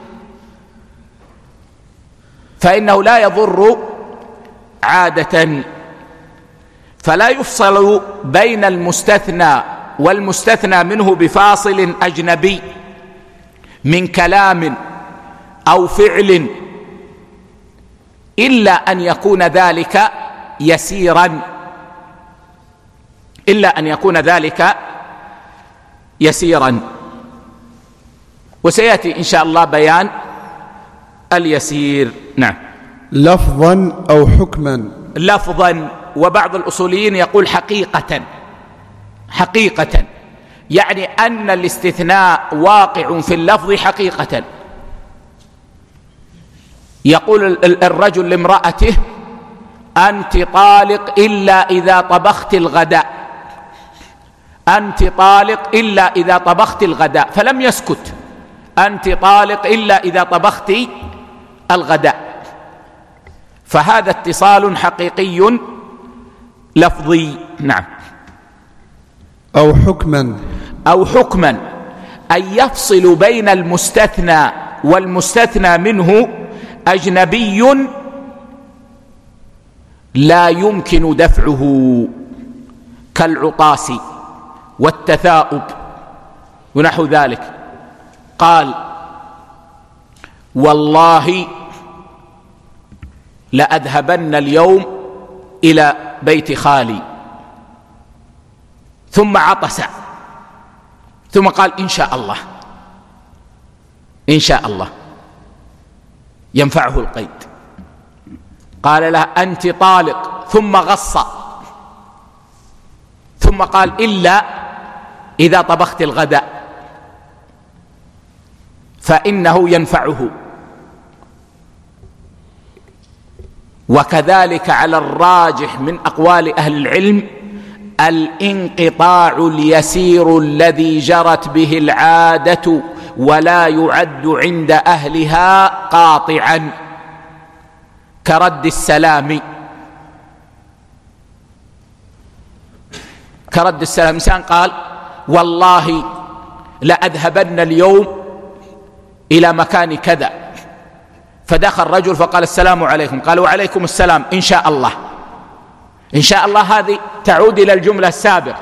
فإنه لا يضر عادة. فلا يفصل بين المستثنى والمستثنى منه بفاصل أجنبي من كلام أو فعل إلا أن يكون ذلك يسيرا إلا أن يكون ذلك يسيرا وسيأتي إن شاء الله بيان اليسير. نعم. لفظا أو حكما. لفظا، وبعض الأصوليين يقول حقيقة. حقيقة يعني أن الاستثناء واقع في اللفظ حقيقة. يقول الرجل لامرأته: أنت طالق إلا إذا طبخت الغداء، أنت طالق إلا إذا طبخت الغداء، فلم يسكت: أنت طالق إلا إذا طبخت الغداء. فهذا اتصال حقيقي لفظي. نعم. أو حكما. أو حكما أن يفصل بين المستثنى والمستثنى منه أجنبي لا يمكن دفعه كالعطاس والتثاؤب ونحو ذلك. قال: والله لأذهبن اليوم إلى بيت خالي، ثم عطس، ثم قال: إن شاء الله، إن شاء الله، ينفعه القيد. قال لها: أنت طالق، ثم غص، ثم قال: إلا إذا طبخت الغداء، فإنه ينفعه. وكذلك على الراجح من أقوال أهل العلم الانقطاع اليسير الذي جرت به العادة ولا يعد عند أهلها قاطعا، كرد السلام. كرد السلام، إنسان قال: والله لأذهبن اليوم إلى مكان كذا، فدخل رجل فقال: السلام عليكم. قال: وعليكم السلام، إن شاء الله. إن شاء الله هذه تعود إلى الجملة السابقة،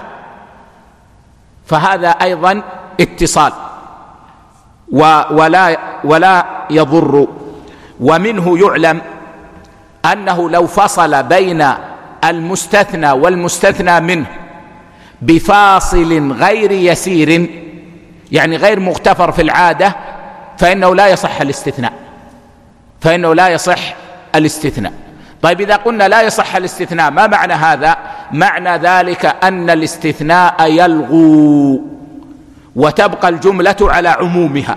فهذا أيضا اتصال ولا, ولا يضر. ومنه يعلم أنه لو فصل بين المستثنى والمستثنى منه بفاصل غير يسير، يعني غير مغتفر في العادة، فإنه لا يصح الاستثناء فإنه لا يصح الاستثناء. طيب، إذا قلنا لا يصح الاستثناء، ما معنى هذا؟ معنى ذلك أن الاستثناء يلغو وتبقى الجملة على عمومها.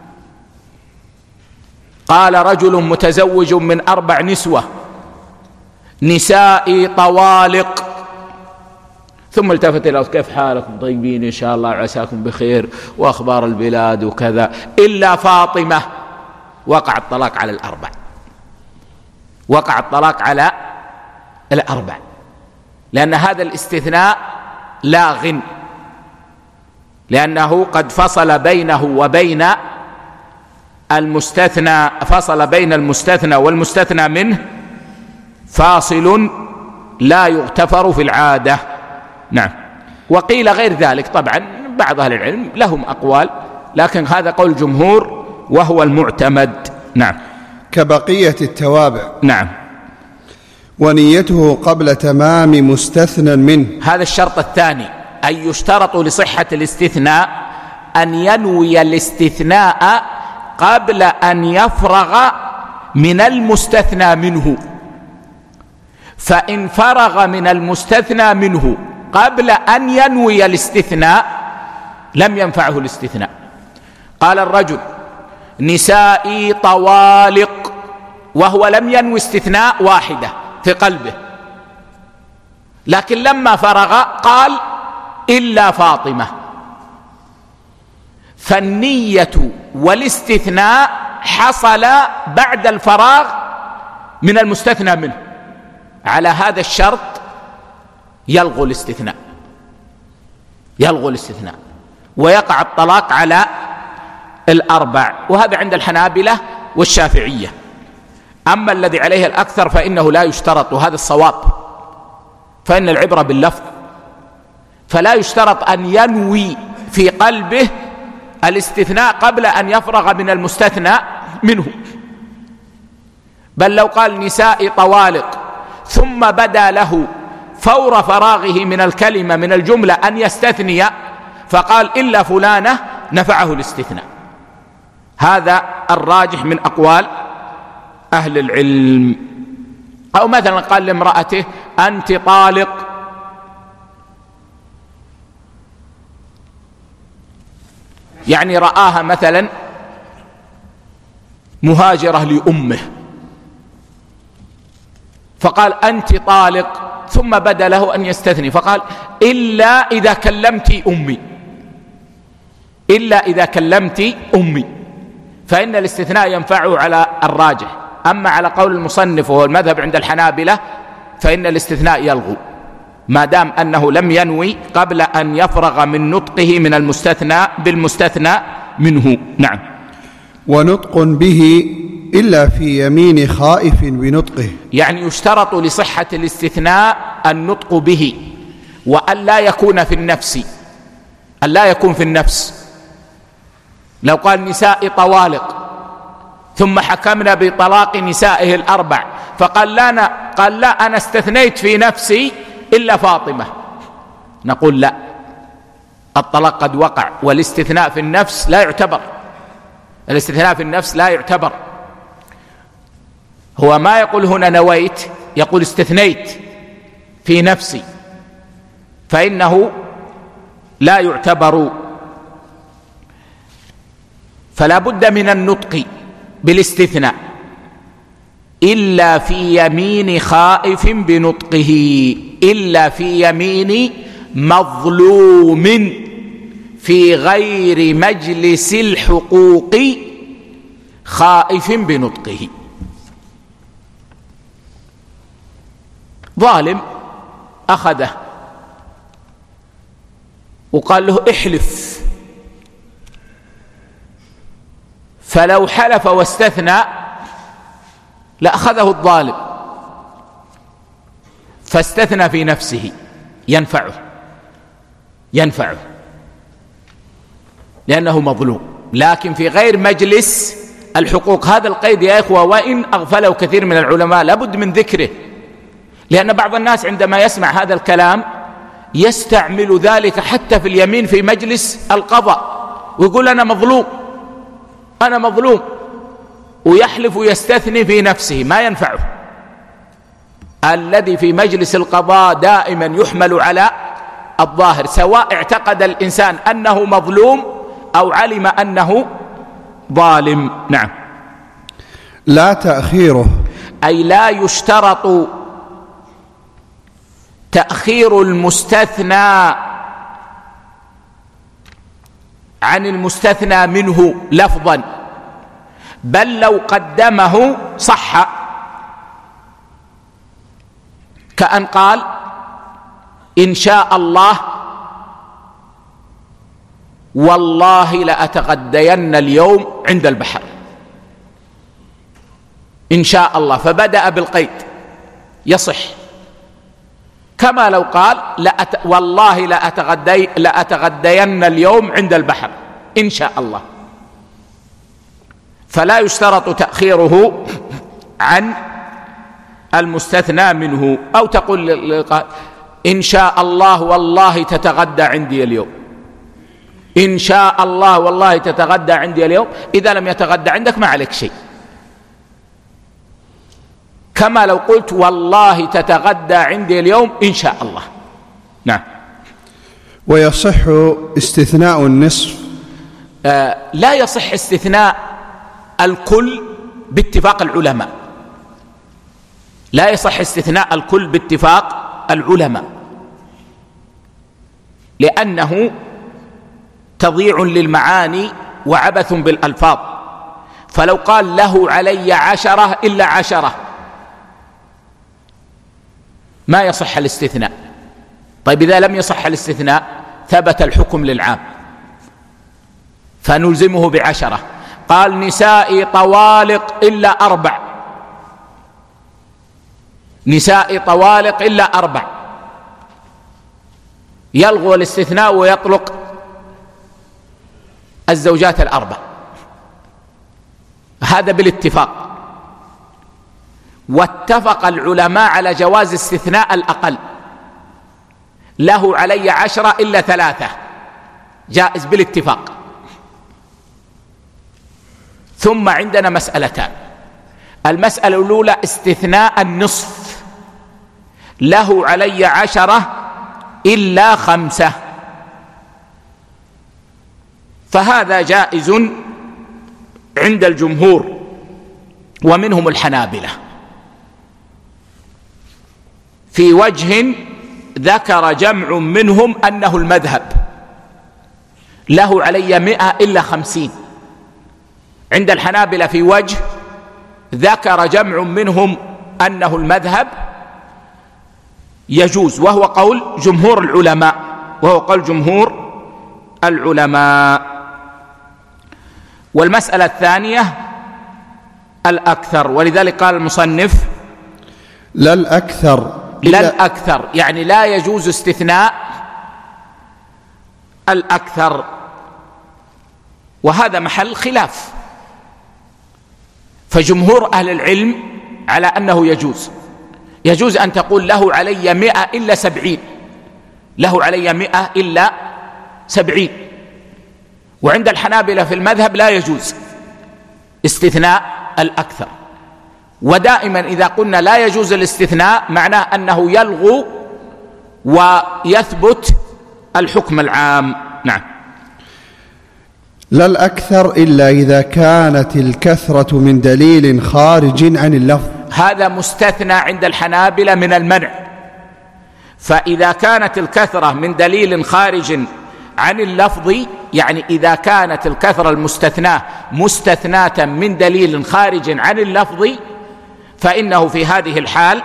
قال رجل متزوج من أربع نسوة: نسائي طوالق، ثم التفت إلى كيف حالكم؟ طيبين إن شاء الله وعساكم بخير وأخبار البلاد وكذا. إلا فاطمة وقع الطلاق على الأربع، وقع الطلاق على الأربع، لأن هذا الاستثناء لاغ، لأنه قد فصل بينه وبين المستثنى، فصل بين المستثنى والمستثنى منه فاصل لا يغتفر في العادة. نعم. وقيل غير ذلك، طبعا بعض أهل العلم لهم أقوال، لكن هذا قول الجمهور وهو المعتمد. نعم. كبقية التوابع. نعم. ونيته قبل تمام مستثنى منه. هذا الشرط الثاني، أن يشترط لصحة الاستثناء أن ينوي الاستثناء قبل أن يفرغ من المستثنى منه، فإن فرغ من المستثنى منه قبل أن ينوي الاستثناء لم ينفعه الاستثناء. قال الرجل نسائي طوالق، وهو لم ينوي استثناء واحدة في قلبه، لكن لما فرغ قال إلا فاطمة، فالنية والاستثناء حصل بعد الفراغ من المستثنى منه. على هذا الشرط يلغو الاستثناء، يلغو الاستثناء ويقع الطلاق على الأربع، وهذا عند الحنابلة والشافعية. أما الذي عليه الأكثر فإنه لا يشترط، وهذا الصواب، فإن العبرة باللفظ، فلا يشترط أن ينوي في قلبه الاستثناء قبل أن يفرغ من المستثنى منه، بل لو قال نساء طوالق ثم بدا له فور فراغه من الكلمة من الجملة أن يستثني فقال إلا فلانة نفعه الاستثناء. هذا الراجح من أقوال أهل العلم. أو مثلا قال لامرأته أنت طالق، يعني رآها مثلا مهاجرة لأمه فقال أنت طالق، ثم بدا له أن يستثني فقال إلا إذا كلمت أمي، إلا إذا كلمت أمي، فإن الاستثناء ينفعه على الراجح. أما على قول المصنف وهو المذهب عند الحنابلة فإن الاستثناء يلغو ما دام أنه لم ينوي قبل أن يفرغ من نطقه من المستثنى بالمستثنى منه. نعم. ونطق به إلا في يمين خائف بنطقه، يعني يشترط لصحة الاستثناء النطق به، وأن لا يكون في النفس، أن لا يكون في النفس. لو قال نساء طوالق ثم حكمنا بطلاق نسائه الأربع فقال لا أنا قال لا أنا استثنيت في نفسي إلا فاطمة، نقول لا، الطلاق قد وقع، والاستثناء في النفس لا يعتبر، الاستثناء في النفس لا يعتبر. هو ما يقول هنا نويت، يقول استثنيت في نفسي، فإنه لا يعتبر. فلا بد من النطق بالاستثناء إلا في يمين خائف بنطقه، إلا في يمين مظلوم في غير مجلس الحقوق خائف بنطقه. ظالم أخذه وقال له احلف، فلو حلف واستثنى لأخذه الظالم، فاستثنى في نفسه ينفعه، ينفعه لأنه مظلوم. لكن في غير مجلس الحقوق، هذا القيد يا إخوة وإن أغفله كثير من العلماء لابد من ذكره، لأن بعض الناس عندما يسمع هذا الكلام يستعمل ذلك حتى في اليمين في مجلس القضاء، ويقول أنا مظلوم أنا مظلوم، ويحلف ويستثني في نفسه، ما ينفعه. الذي في مجلس القضاء دائما يحمل على الظاهر، سواء اعتقد الإنسان أنه مظلوم أو علم أنه ظالم. نعم. لا تأخيره، أي لا يشترط تأخير المستثنى عن المستثنى منه لفظا، بل لو قدمه صح، كأن قال إن شاء الله والله لأتغدين اليوم عند البحر، إن شاء الله، فبدأ بالقيد يصح. كما لو قال لأت... والله لأتغدي... لأتغدين اليوم عند البحر إن شاء الله، فلا يشترط تأخيره عن المستثنى منه. أو تقول للقائل إن شاء الله والله تتغدى عندي اليوم، إن شاء الله والله تتغدى عندي اليوم، إذا لم يتغدى عندك ما عليك شيء. كما لو قلت والله تتغدى عندي اليوم إن شاء الله. نعم. ويصح استثناء النصف؟ آه لا يصح استثناء الكل باتفاق العلماء، لا يصح استثناء الكل باتفاق العلماء، لأنه تضييع للمعاني وعبث بالألفاظ. فلو قال له علي عشرة إلا عشرة ما يصح الاستثناء. طيب إذا لم يصح الاستثناء ثبت الحكم للعام فنلزمه بعشرة. قال نسائي طوالق إلا أربع، نسائي طوالق إلا أربع، يلغو الاستثناء ويطلق الزوجات الأربع، هذا بالاتفاق. واتفق العلماء على جواز استثناء الأقل، له علي عشرة إلا ثلاثة، جائز بالاتفاق. ثم عندنا مسألتان. المسألة الأولى استثناء النصف، له علي عشرة إلا خمسة، فهذا جائز عند الجمهور ومنهم الحنابلة، في وجه ذكر جمع منهم أنه المذهب، له علي مئة إلا خمسين. عند الحنابلة في وجه ذكر جمع منهم أنه المذهب يجوز، وهو قول جمهور العلماء، وهو قول جمهور العلماء. والمسألة الثانية الأكثر، ولذلك قال المصنف لا الأكثر، لا الأكثر يعني لا يجوز استثناء الأكثر، وهذا محل خلاف. فجمهور أهل العلم على أنه يجوز، يجوز أن تقول له علي مئة إلا سبعين، له علي مئة إلا سبعين. وعند الحنابلة في المذهب لا يجوز استثناء الأكثر. ودائما إذا قلنا لا يجوز الاستثناء معناه أنه يلغو ويثبت الحكم العام. نعم. لا الأكثر إلا إذا كانت الكثرة من دليل خارج عن اللفظ، هذا مستثنى عند الحنابلة من المنع. فإذا كانت الكثرة من دليل خارج عن اللفظ، يعني إذا كانت الكثرة المستثناة مستثناة من دليل خارج عن اللفظ، فإنه في هذه الحال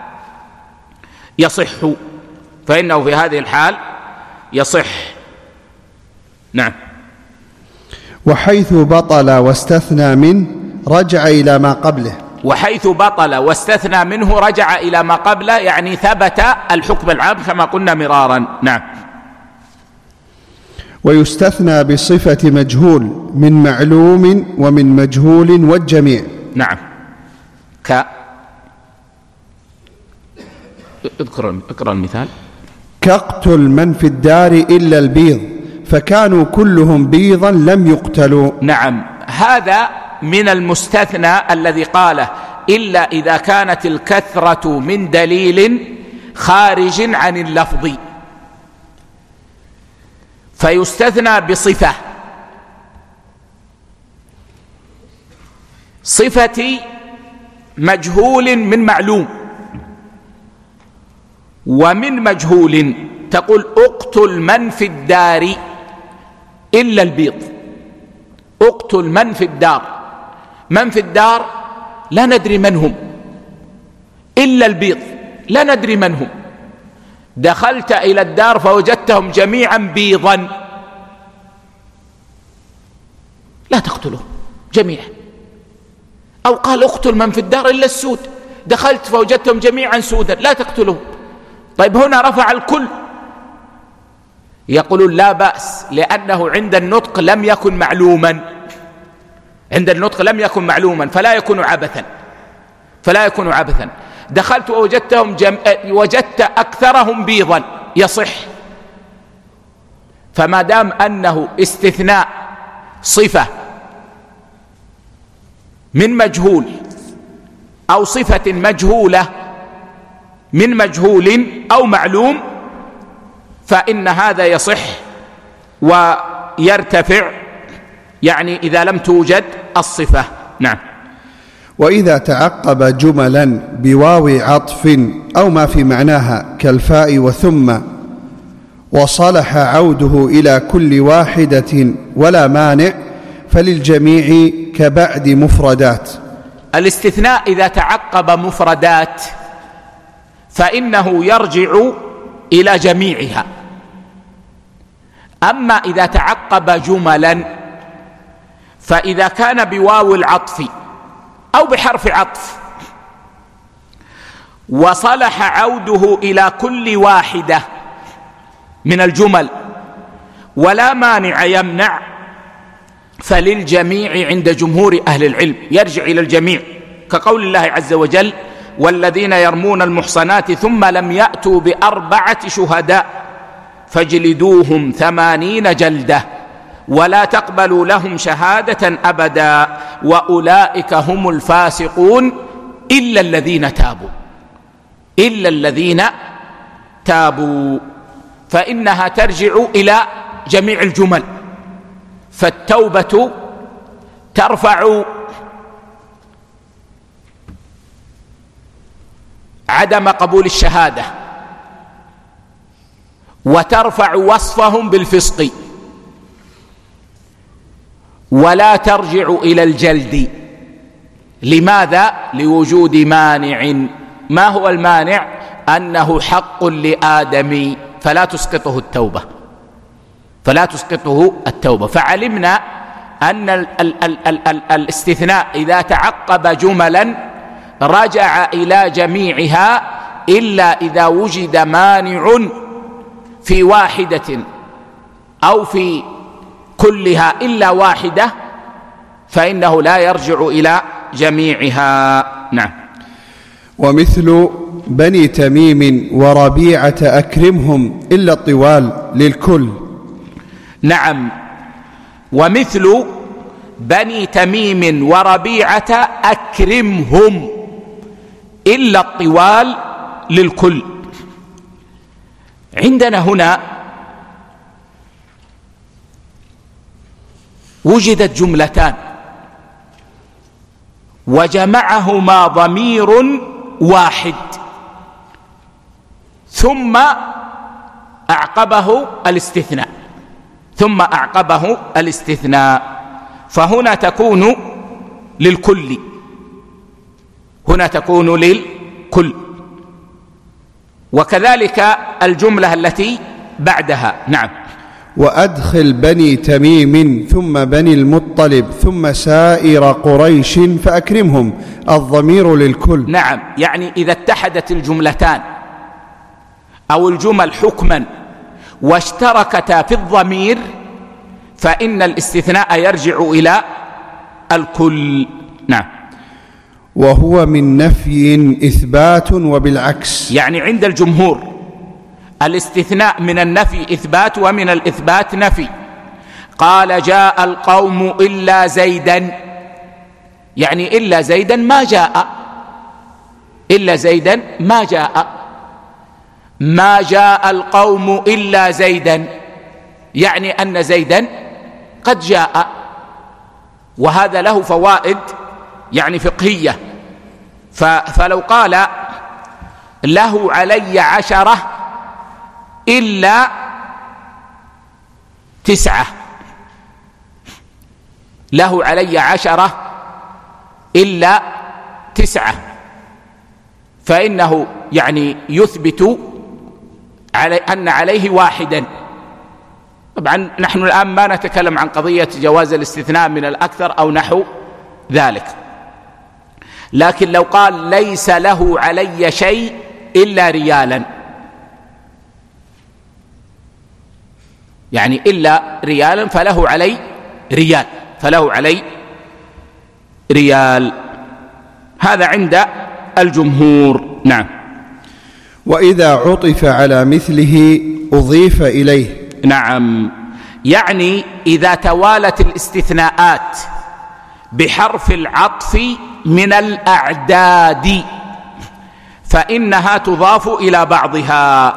يصح، فإنه في هذه الحال يصح. نعم. وحيث بطل واستثنى منه رجع إلى ما قبله، وحيث بطل واستثنى منه رجع إلى ما قبله، يعني ثبت الحكم العام كما قلنا مرارا. نعم. ويستثنى بصفة مجهول من معلوم ومن مجهول والجميع. نعم. ك اذكر اقرأ المثال. كاقتل من في الدار إلا البيض فكانوا كلهم بيضا لم يقتلوا. نعم، هذا من المستثنى الذي قاله إلا إذا كانت الكثرة من دليل خارج عن اللفظ، فيستثنى بصفة، صفة مجهول من معلوم. ومن مجهول تقول اقتل من في الدار إلا البيض. اقتل من في الدار، من في الدار لا ندري من هم، إلا البيض لا ندري من هم. دخلت إلى الدار فوجدتهم جميعا بيضا، لا تقتلهم جميعا. أو قال اقتل من في الدار إلا السود، دخلت فوجدتهم جميعا سودا، لا تقتلهم. طيب هنا رفع الكل، يقولون لا بأس لأنه عند النطق لم يكن معلوما، عند النطق لم يكن معلوما فلا يكون عبثا، فلا يكون عبثا. دخلت ووجدتهم جم... وجدت أكثرهم بيضا يصح. فما دام أنه استثناء صفة من مجهول أو صفة مجهولة من مجهول أو معلوم فإن هذا يصح ويرتفع، يعني إذا لم توجد الصفة. نعم. وإذا تعقب جملا بواو عطف أو ما في معناها كالفاء وثم وصلح عوده إلى كل واحدة ولا مانع فللجميع كبعد مفردات. الاستثناء إذا تعقب مفردات فإنه يرجع إلى جميعها. أما إذا تعقب جملا فإذا كان بواو العطف أو بحرف عطف وصلح عوده إلى كل واحدة من الجمل ولا مانع يمنع فللجميع عند جمهور أهل العلم، يرجع إلى الجميع، كقول الله عز وجل والذين يرمون المحصنات ثم لم يأتوا بأربعة شهداء فاجلدوهم ثمانين جلدة ولا تقبلوا لهم شهادة أبدا وأولئك هم الفاسقون إلا الذين تابوا، إلا الذين تابوا، فإنها ترجع إلى جميع الجمل. فالتوبة ترفع عدم قبول الشهادة وترفع وصفهم بالفسق، ولا ترجع إلى الجلد. لماذا؟ لوجود مانع. ما هو المانع؟ أنه حق لآدم فلا تسقطه التوبة، فلا تسقطه التوبة. فعلمنا أن ال ال ال ال ال الاستثناء إذا تعقب جملا رجع إلى جميعها إلا إذا وجد مانع في واحدة أو في كلها إلا واحدة فإنه لا يرجع إلى جميعها. نعم. ومثل بني تميم وربيعة أكرمهم إلا الطوال للكل. نعم. ومثل بني تميم وربيعة أكرمهم إلا الطوال للكل. عندنا هنا وجدت جملتان وجمعهما ضمير واحد ثم أعقبه الاستثناء، ثم أعقبه الاستثناء، فهنا تكون للكل، هنا تكون للكل. وكذلك الجملة التي بعدها. نعم. وأدخل بني تميم ثم بني المطلب ثم سائر قريش فأكرمهم الضمير للكل. نعم. يعني إذا اتحدت الجملتان أو الجمل حكما واشتركتا في الضمير فإن الاستثناء يرجع إلى الكل. نعم. وهو من نفي إثبات وبالعكس. يعني عند الجمهور الاستثناء من النفي إثبات ومن الإثبات نفي. قال جاء القوم إلا زيدا، يعني إلا زيدا ما جاء، إلا زيدا ما جاء. ما جاء القوم إلا زيدا يعني أن زيدا قد جاء. وهذا له فوائد يعني فقهية. فلو قال له علي عشرة إلا تسعة، له علي عشرة إلا تسعة، فإنه يعني يثبت علي أن عليه واحدا. طبعا نحن الآن ما نتكلم عن قضية جواز الاستثناء من الأكثر أو نحو ذلك، لكن لو قال ليس له علي شيء إلا ريالا، يعني إلا ريالا، فله علي ريال، فله علي ريال. هذا عند الجمهور. نعم. وإذا عطف على مثله أضيف إليه. نعم، يعني إذا توالت الاستثناءات بحرف العطف من الأعداد فإنها تضاف إلى بعضها،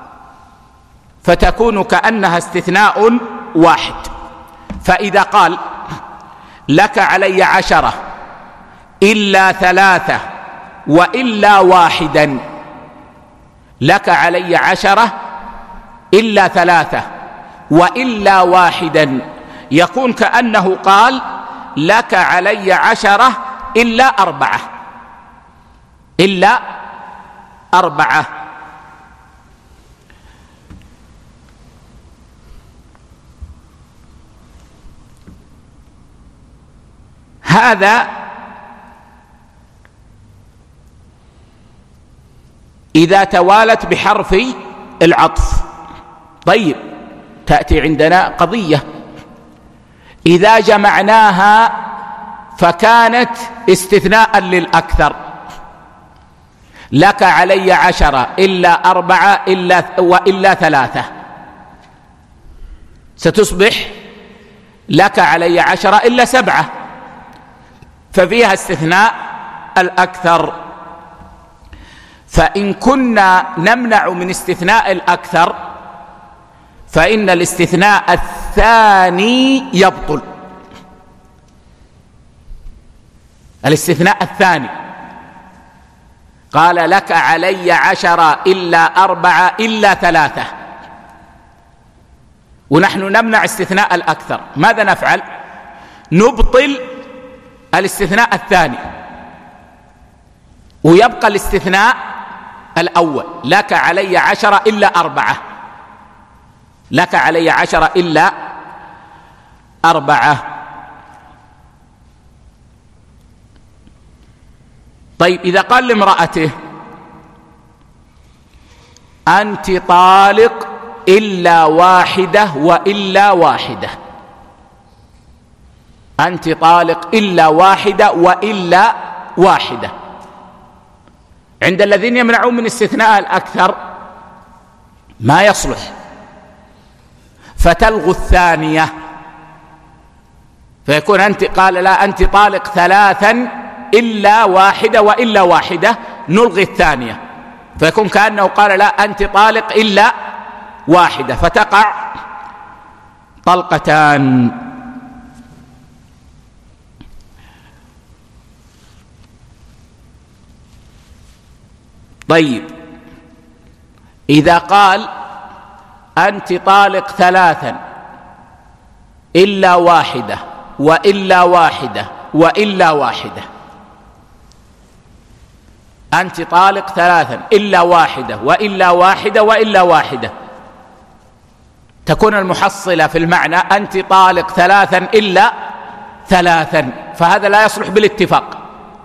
فتكون كأنها استثناء واحد. فإذا قال لك علي عشرة إلا ثلاثة وإلا واحدا، لك علي عشرة إلا ثلاثة وإلا واحدا، يكون كأنه قال لك علي عشرة إلا أربعة، إلا أربعة. هذا إذا توالت بحرف العطف. طيب، تأتي عندنا قضية إذا جمعناها فكانت استثناء للأكثر، لك علي عشرة إلا أربعة إلا وإلا ثلاثة، ستصبح لك علي عشرة إلا سبعة، ففيها استثناء الأكثر. فإن كنا نمنع من استثناء الأكثر فإن الاستثناء الثاني يبطل. الاستثناء الثاني قال لك علي عشرة إلا أربعة إلا ثلاثة، ونحن نمنع استثناء الأكثر، ماذا نفعل؟ نبطل الاستثناء الثاني ويبقى الاستثناء الأول، لك علي عشرة إلا أربعة، لك علي عشرة إلا أربعة. طيب، إذا قال لامرأته أنت طالق إلا واحدة وإلا واحدة، أنت طالق إلا واحدة وإلا واحدة، عند الذين يمنعون من استثناء الأكثر ما يصلح، فتلغو الثانية، فيكون أنت قال لا أنت طالق ثلاثا إلا واحدة وإلا واحدة، نلغي الثانية، فيكون كأنه قال لا أنت طالق إلا واحدة، فتقع طلقتان. طيب، إذا قال أنت طالق ثلاثا إلا واحدة وإلا واحدة وإلا واحدة، أنت طالق ثلاثا إلا واحدة وإلا واحدة وإلا واحدة، تكون المحصلة في المعنى أنت طالق ثلاثا إلا ثلاثا، فهذا لا يصلح بالاتفاق،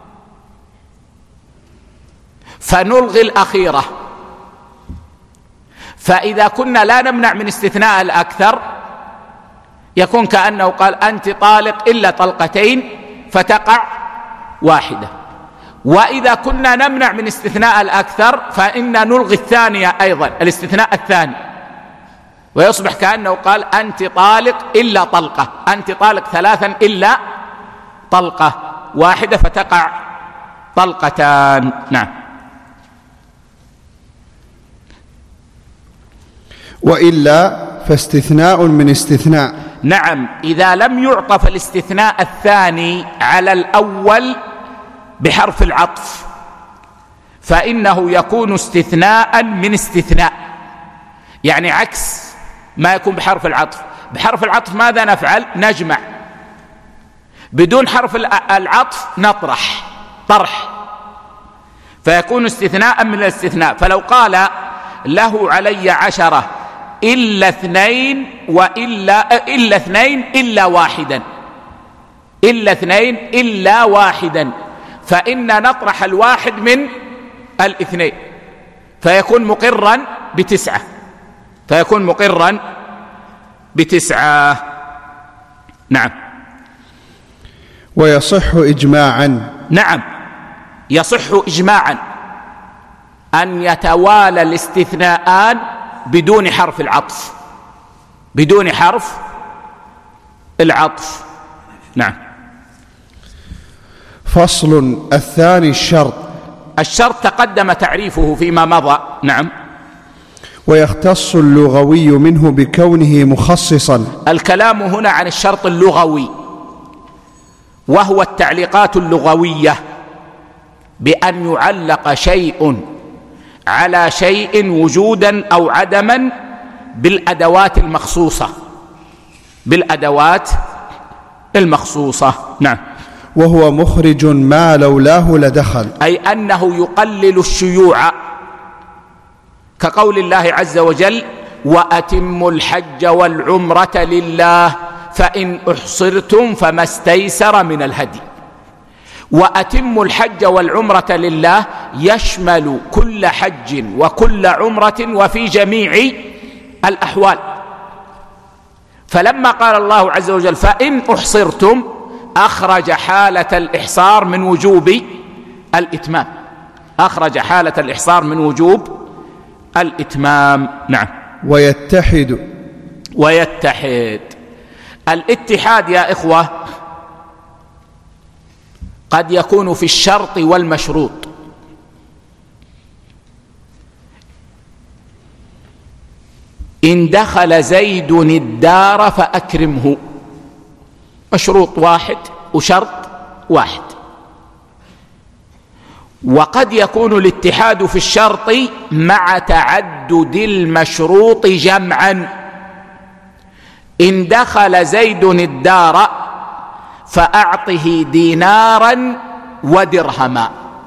فنلغي الأخيرة. فإذا كنا لا نمنع من استثناء الأكثر يكون كأنه قال أنت طالق إلا طلقتين فتقع واحدة، وإذا كنا نمنع من استثناء الأكثر فإن نلغي الثانية أيضا، الاستثناء الثاني، ويصبح كأنه قال أنت طالق إلا طلقة، أنت طالق ثلاثا إلا طلقة واحدة، فتقع طلقتان. نعم. وإلا فاستثناء من استثناء. نعم، إذا لم يعطف الاستثناء الثاني على الأول بحرف العطف فإنه يكون استثناء من استثناء، يعني عكس ما يكون بحرف العطف. بحرف العطف ماذا نفعل؟ نجمع. بدون حرف العطف نطرح طرح، فيكون استثناء من الاستثناء. فلو قال له علي عشرة إلا اثنين وإلا إلا اثنين إلا واحدا، إلا اثنين إلا واحدا، فإن نطرح الواحد من الاثنين فيكون مقرا بتسعة، فيكون مقرا بتسعة. نعم. ويصح إجماعا. نعم، يصح إجماعا أن يتوالى الاستثناءان بدون حرف العطف، بدون حرف العطف. نعم. فصل. الثاني الشرط. الشرط تقدم تعريفه فيما مضى. نعم. ويختص اللغوي منه بكونه مخصصا. الكلام هنا عن الشرط اللغوي، وهو التعليقات اللغوية، بأن يعلق شيء على شيء وجودا أو عدما بالأدوات المخصوصة، بالأدوات المخصوصة. نعم. وهو مخرج ما لولاه لدخل، أي أنه يقلل الشيوع، كقول الله عز وجل: وأتموا الحج والعمرة لله فإن أحصرتم فما استيسر من الهدي. وأتموا الحج والعمرة لله يشمل كل حج وكل عمرة وفي جميع الأحوال. فلما قال الله عز وجل فإن أحصرتم أخرج حالة الإحصار من وجوب الإتمام، أخرج حالة الإحصار من وجوب الإتمام. نعم. ويتحد. ويتحد. الاتحاد يا إخوة قد يكون في الشرط والمشروط. إن دخل زيد الدار فأكرمه، مشروط واحد وشرط واحد. وقد يكون الاتحاد في الشرط مع تعدد المشروط جمعا. إن دخل زيد الدار فأعطه دينارا ودرهما،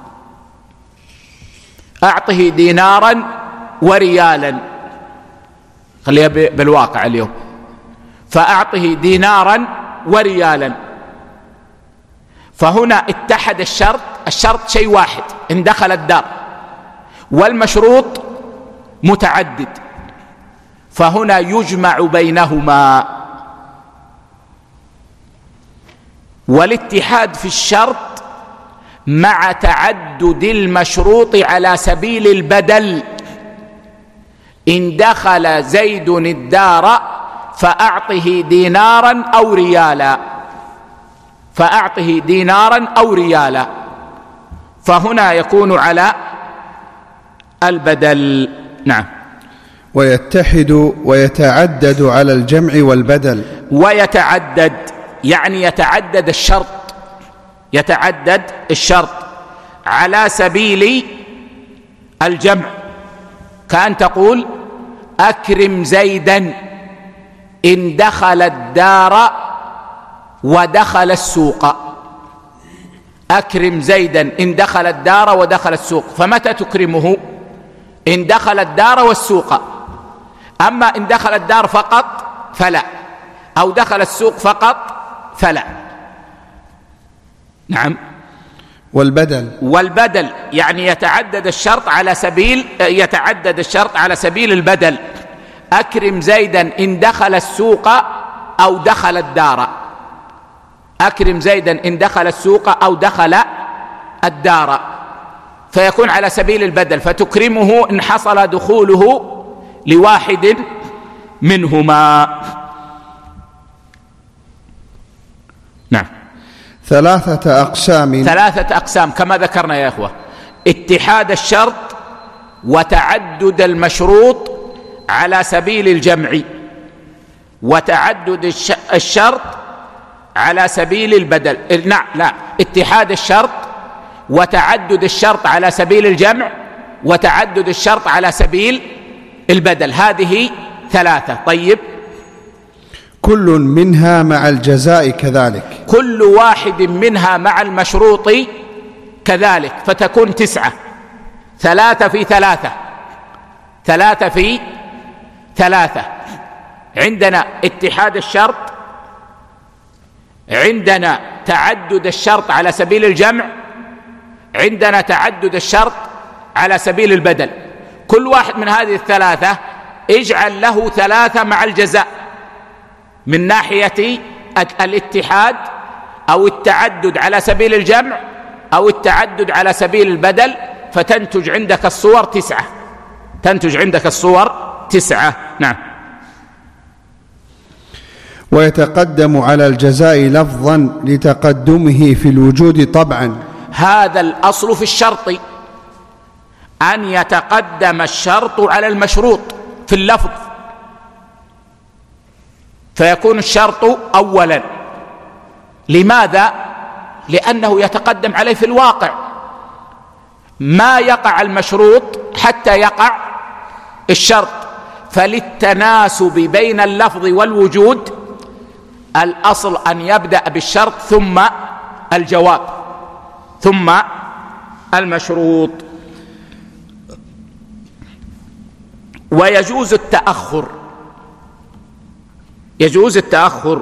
أعطه دينارا وريالا، خليها بالواقع اليوم، فأعطه دينارا وريالا. فهنا اتحد الشرط، الشرط شيء واحد إن دخل الدار، والمشروط متعدد، فهنا يجمع بينهما. والاتحاد في الشرط مع تعدد المشروط على سبيل البدل. إن دخل زيد الدار فأعطه دينارا أو ريالا، فأعطه دينارا أو ريالا، فهنا يكون على البدل. نعم. ويتحد ويتعدد على الجمع والبدل. ويتعدد يعني يتعدد الشرط، يتعدد الشرط على سبيل الجمع، كأن تقول أكرم زيدا إن دخل الدار ودخل السوق، أكرم زيدا إن دخل الدار ودخل السوق. فمتى تكرمه؟ إن دخل الدار والسوق. أما إن دخل الدار فقط فلا، أو دخل السوق فقط فلا. نعم. والبدل. والبدل يعني يتعدد الشرط على سبيل يتعدد الشرط على سبيل البدل. أكرم زيدا إن دخل السوق أو دخل الدار، أكرم زيدا إن دخل السوق أو دخل الدار، فيكون على سبيل البدل، فتكرمه إن حصل دخوله لواحد منهما. نعم. ثلاثة أقسام. ثلاثة أقسام كما ذكرنا يا إخوة: اتحاد الشرط، وتعدد المشروط على سبيل الجمع، وتعدد الشرط على سبيل البدل. نعم لا اتحاد الشرط وتعدد الشرط على سبيل الجمع، وتعدد الشرط على سبيل البدل. هذه ثلاثة. طيب، كل منها مع الجزاء كذلك. كل واحد منها مع المشروط كذلك، فتكون تسعة. ثلاثة في ثلاثة، ثلاثة في ثلاثة. عندنا اتحاد الشرط، عندنا تعدد الشرط على سبيل الجمع، عندنا تعدد الشرط على سبيل البدل. كل واحد من هذه الثلاثة اجعل له ثلاثة مع الجزاء من ناحية الاتحاد أو التعدد على سبيل الجمع أو التعدد على سبيل البدل، فتنتج عندك الصور تسعة. تنتج عندك الصور تسعة. نعم. ويتقدم على الجزاء لفظا لتقدمه في الوجود طبعا. هذا الأصل في الشرط، أن يتقدم الشرط على المشروط في اللفظ، فيكون الشرط أولا. لماذا؟ لأنه يتقدم عليه في الواقع، ما يقع المشروط حتى يقع الشرط. فللتناسب بين اللفظ والوجود الأصل أن يبدأ بالشرط ثم الجواب ثم المشروط. ويجوز التأخر، يجوز التأخر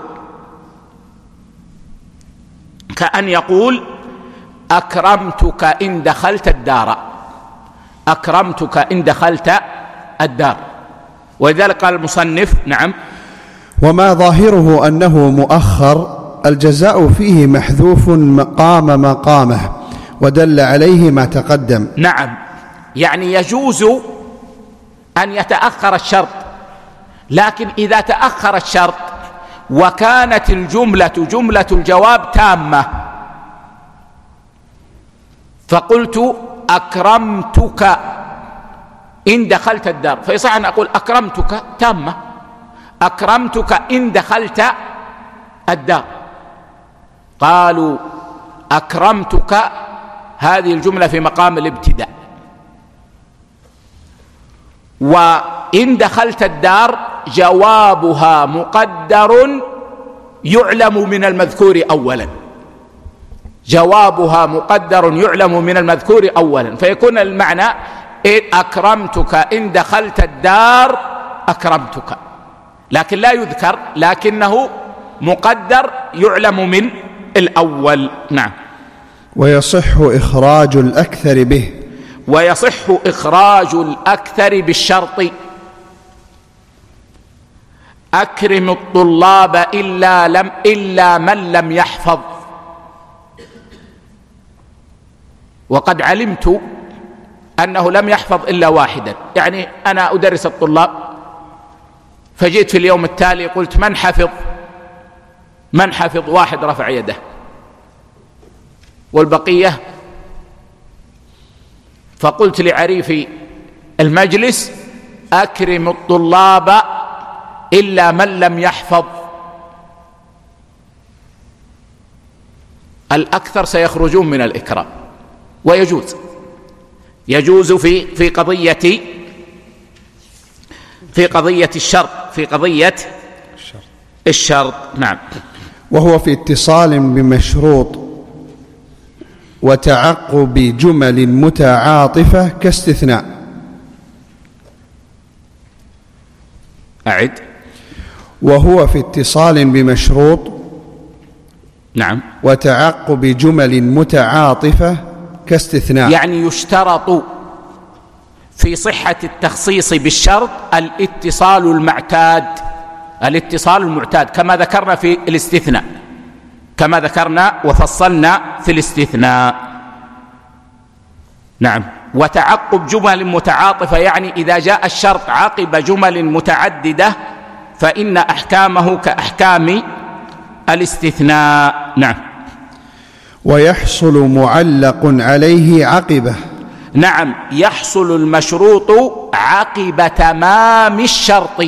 كأن يقول أكرمتك إن دخلت الدار، أكرمتك إن دخلت الدار. ولذلك قال المصنف: نعم. وما ظاهره أنه مؤخر الجزاء فيه محذوف مقام مقامه، ودل عليه ما تقدم. نعم، يعني يجوز أن يتأخر الشرط، لكن إذا تأخر الشرط وكانت الجملة جملة الجواب تامة، فقلت أكرمتك إن دخلت الدار، فيصح أن أقول أكرمتك تامة، أكرمتك إن دخلت الدار. قالوا أكرمتك هذه الجملة في مقام الابتداء، وإن دخلت الدار جوابها مقدر يعلم من المذكور أولا، جوابها مقدر يعلم من المذكور أولا، فيكون المعنى أكرمتك إن دخلت الدار أكرمتك، لكن لا يذكر، لكنه مقدر يعلم من الأول. نعم. ويصح إخراج الأكثر به، ويصح إخراج الأكثر بالشرط. أكرم الطلاب إلا, لم إلا من لم يحفظ. وقد علمت أنه لم يحفظ إلا واحدا، يعني أنا أدرس الطلاب فجيت في اليوم التالي قلت من حفظ؟ من حفظ؟ واحد رفع يده، والبقية. فقلت لعريف المجلس أكرم الطلاب إلا من لم يحفظ. الأكثر سيخرجون من الإكرام، ويجوز يجوز في في قضية في قضية الشرط في قضية الشرط. نعم. وهو في اتصال بمشروط وتعقب جمل متعاطفة كاستثناء. أعد. وهو في اتصال بمشروط نعم وتعقب جمل متعاطفة كاستثناء، يعني يشترط في صحة التخصيص بالشرط الاتصال المعتاد، الاتصال المعتاد كما ذكرنا في الاستثناء، كما ذكرنا وفصلنا في الاستثناء. نعم. وتعقب جمل متعاطفة، يعني إذا جاء الشرط عقب جمل متعددة فإن أحكامه كأحكام الاستثناء. نعم. ويحصل معلق عليه عقبه. نعم، يحصل المشروط عقب تمام الشرط،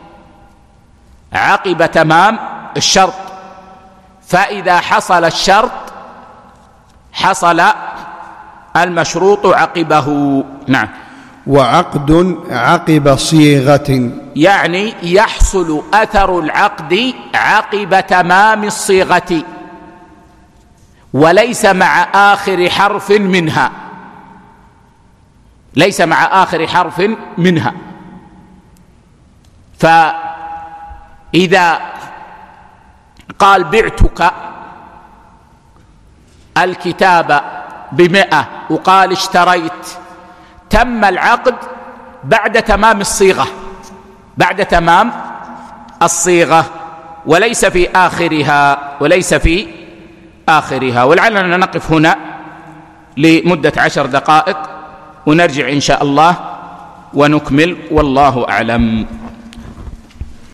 عقب تمام الشرط. فإذا حصل الشرط حصل المشروط عقبه. نعم. وعقد عقب صيغة، يعني يحصل أثر العقد عقب تمام الصيغة وليس مع آخر حرف منها، ليس مع آخر حرف منها. فإذا قال بعتك الكتاب بمئة وقال اشتريت، تم العقد بعد تمام الصيغة، بعد تمام الصيغة وليس في آخرها، وليس في آخرها. ولعلنا نقف هنا لمدة عشر دقائق ونرجع إن شاء الله ونكمل، والله أعلم.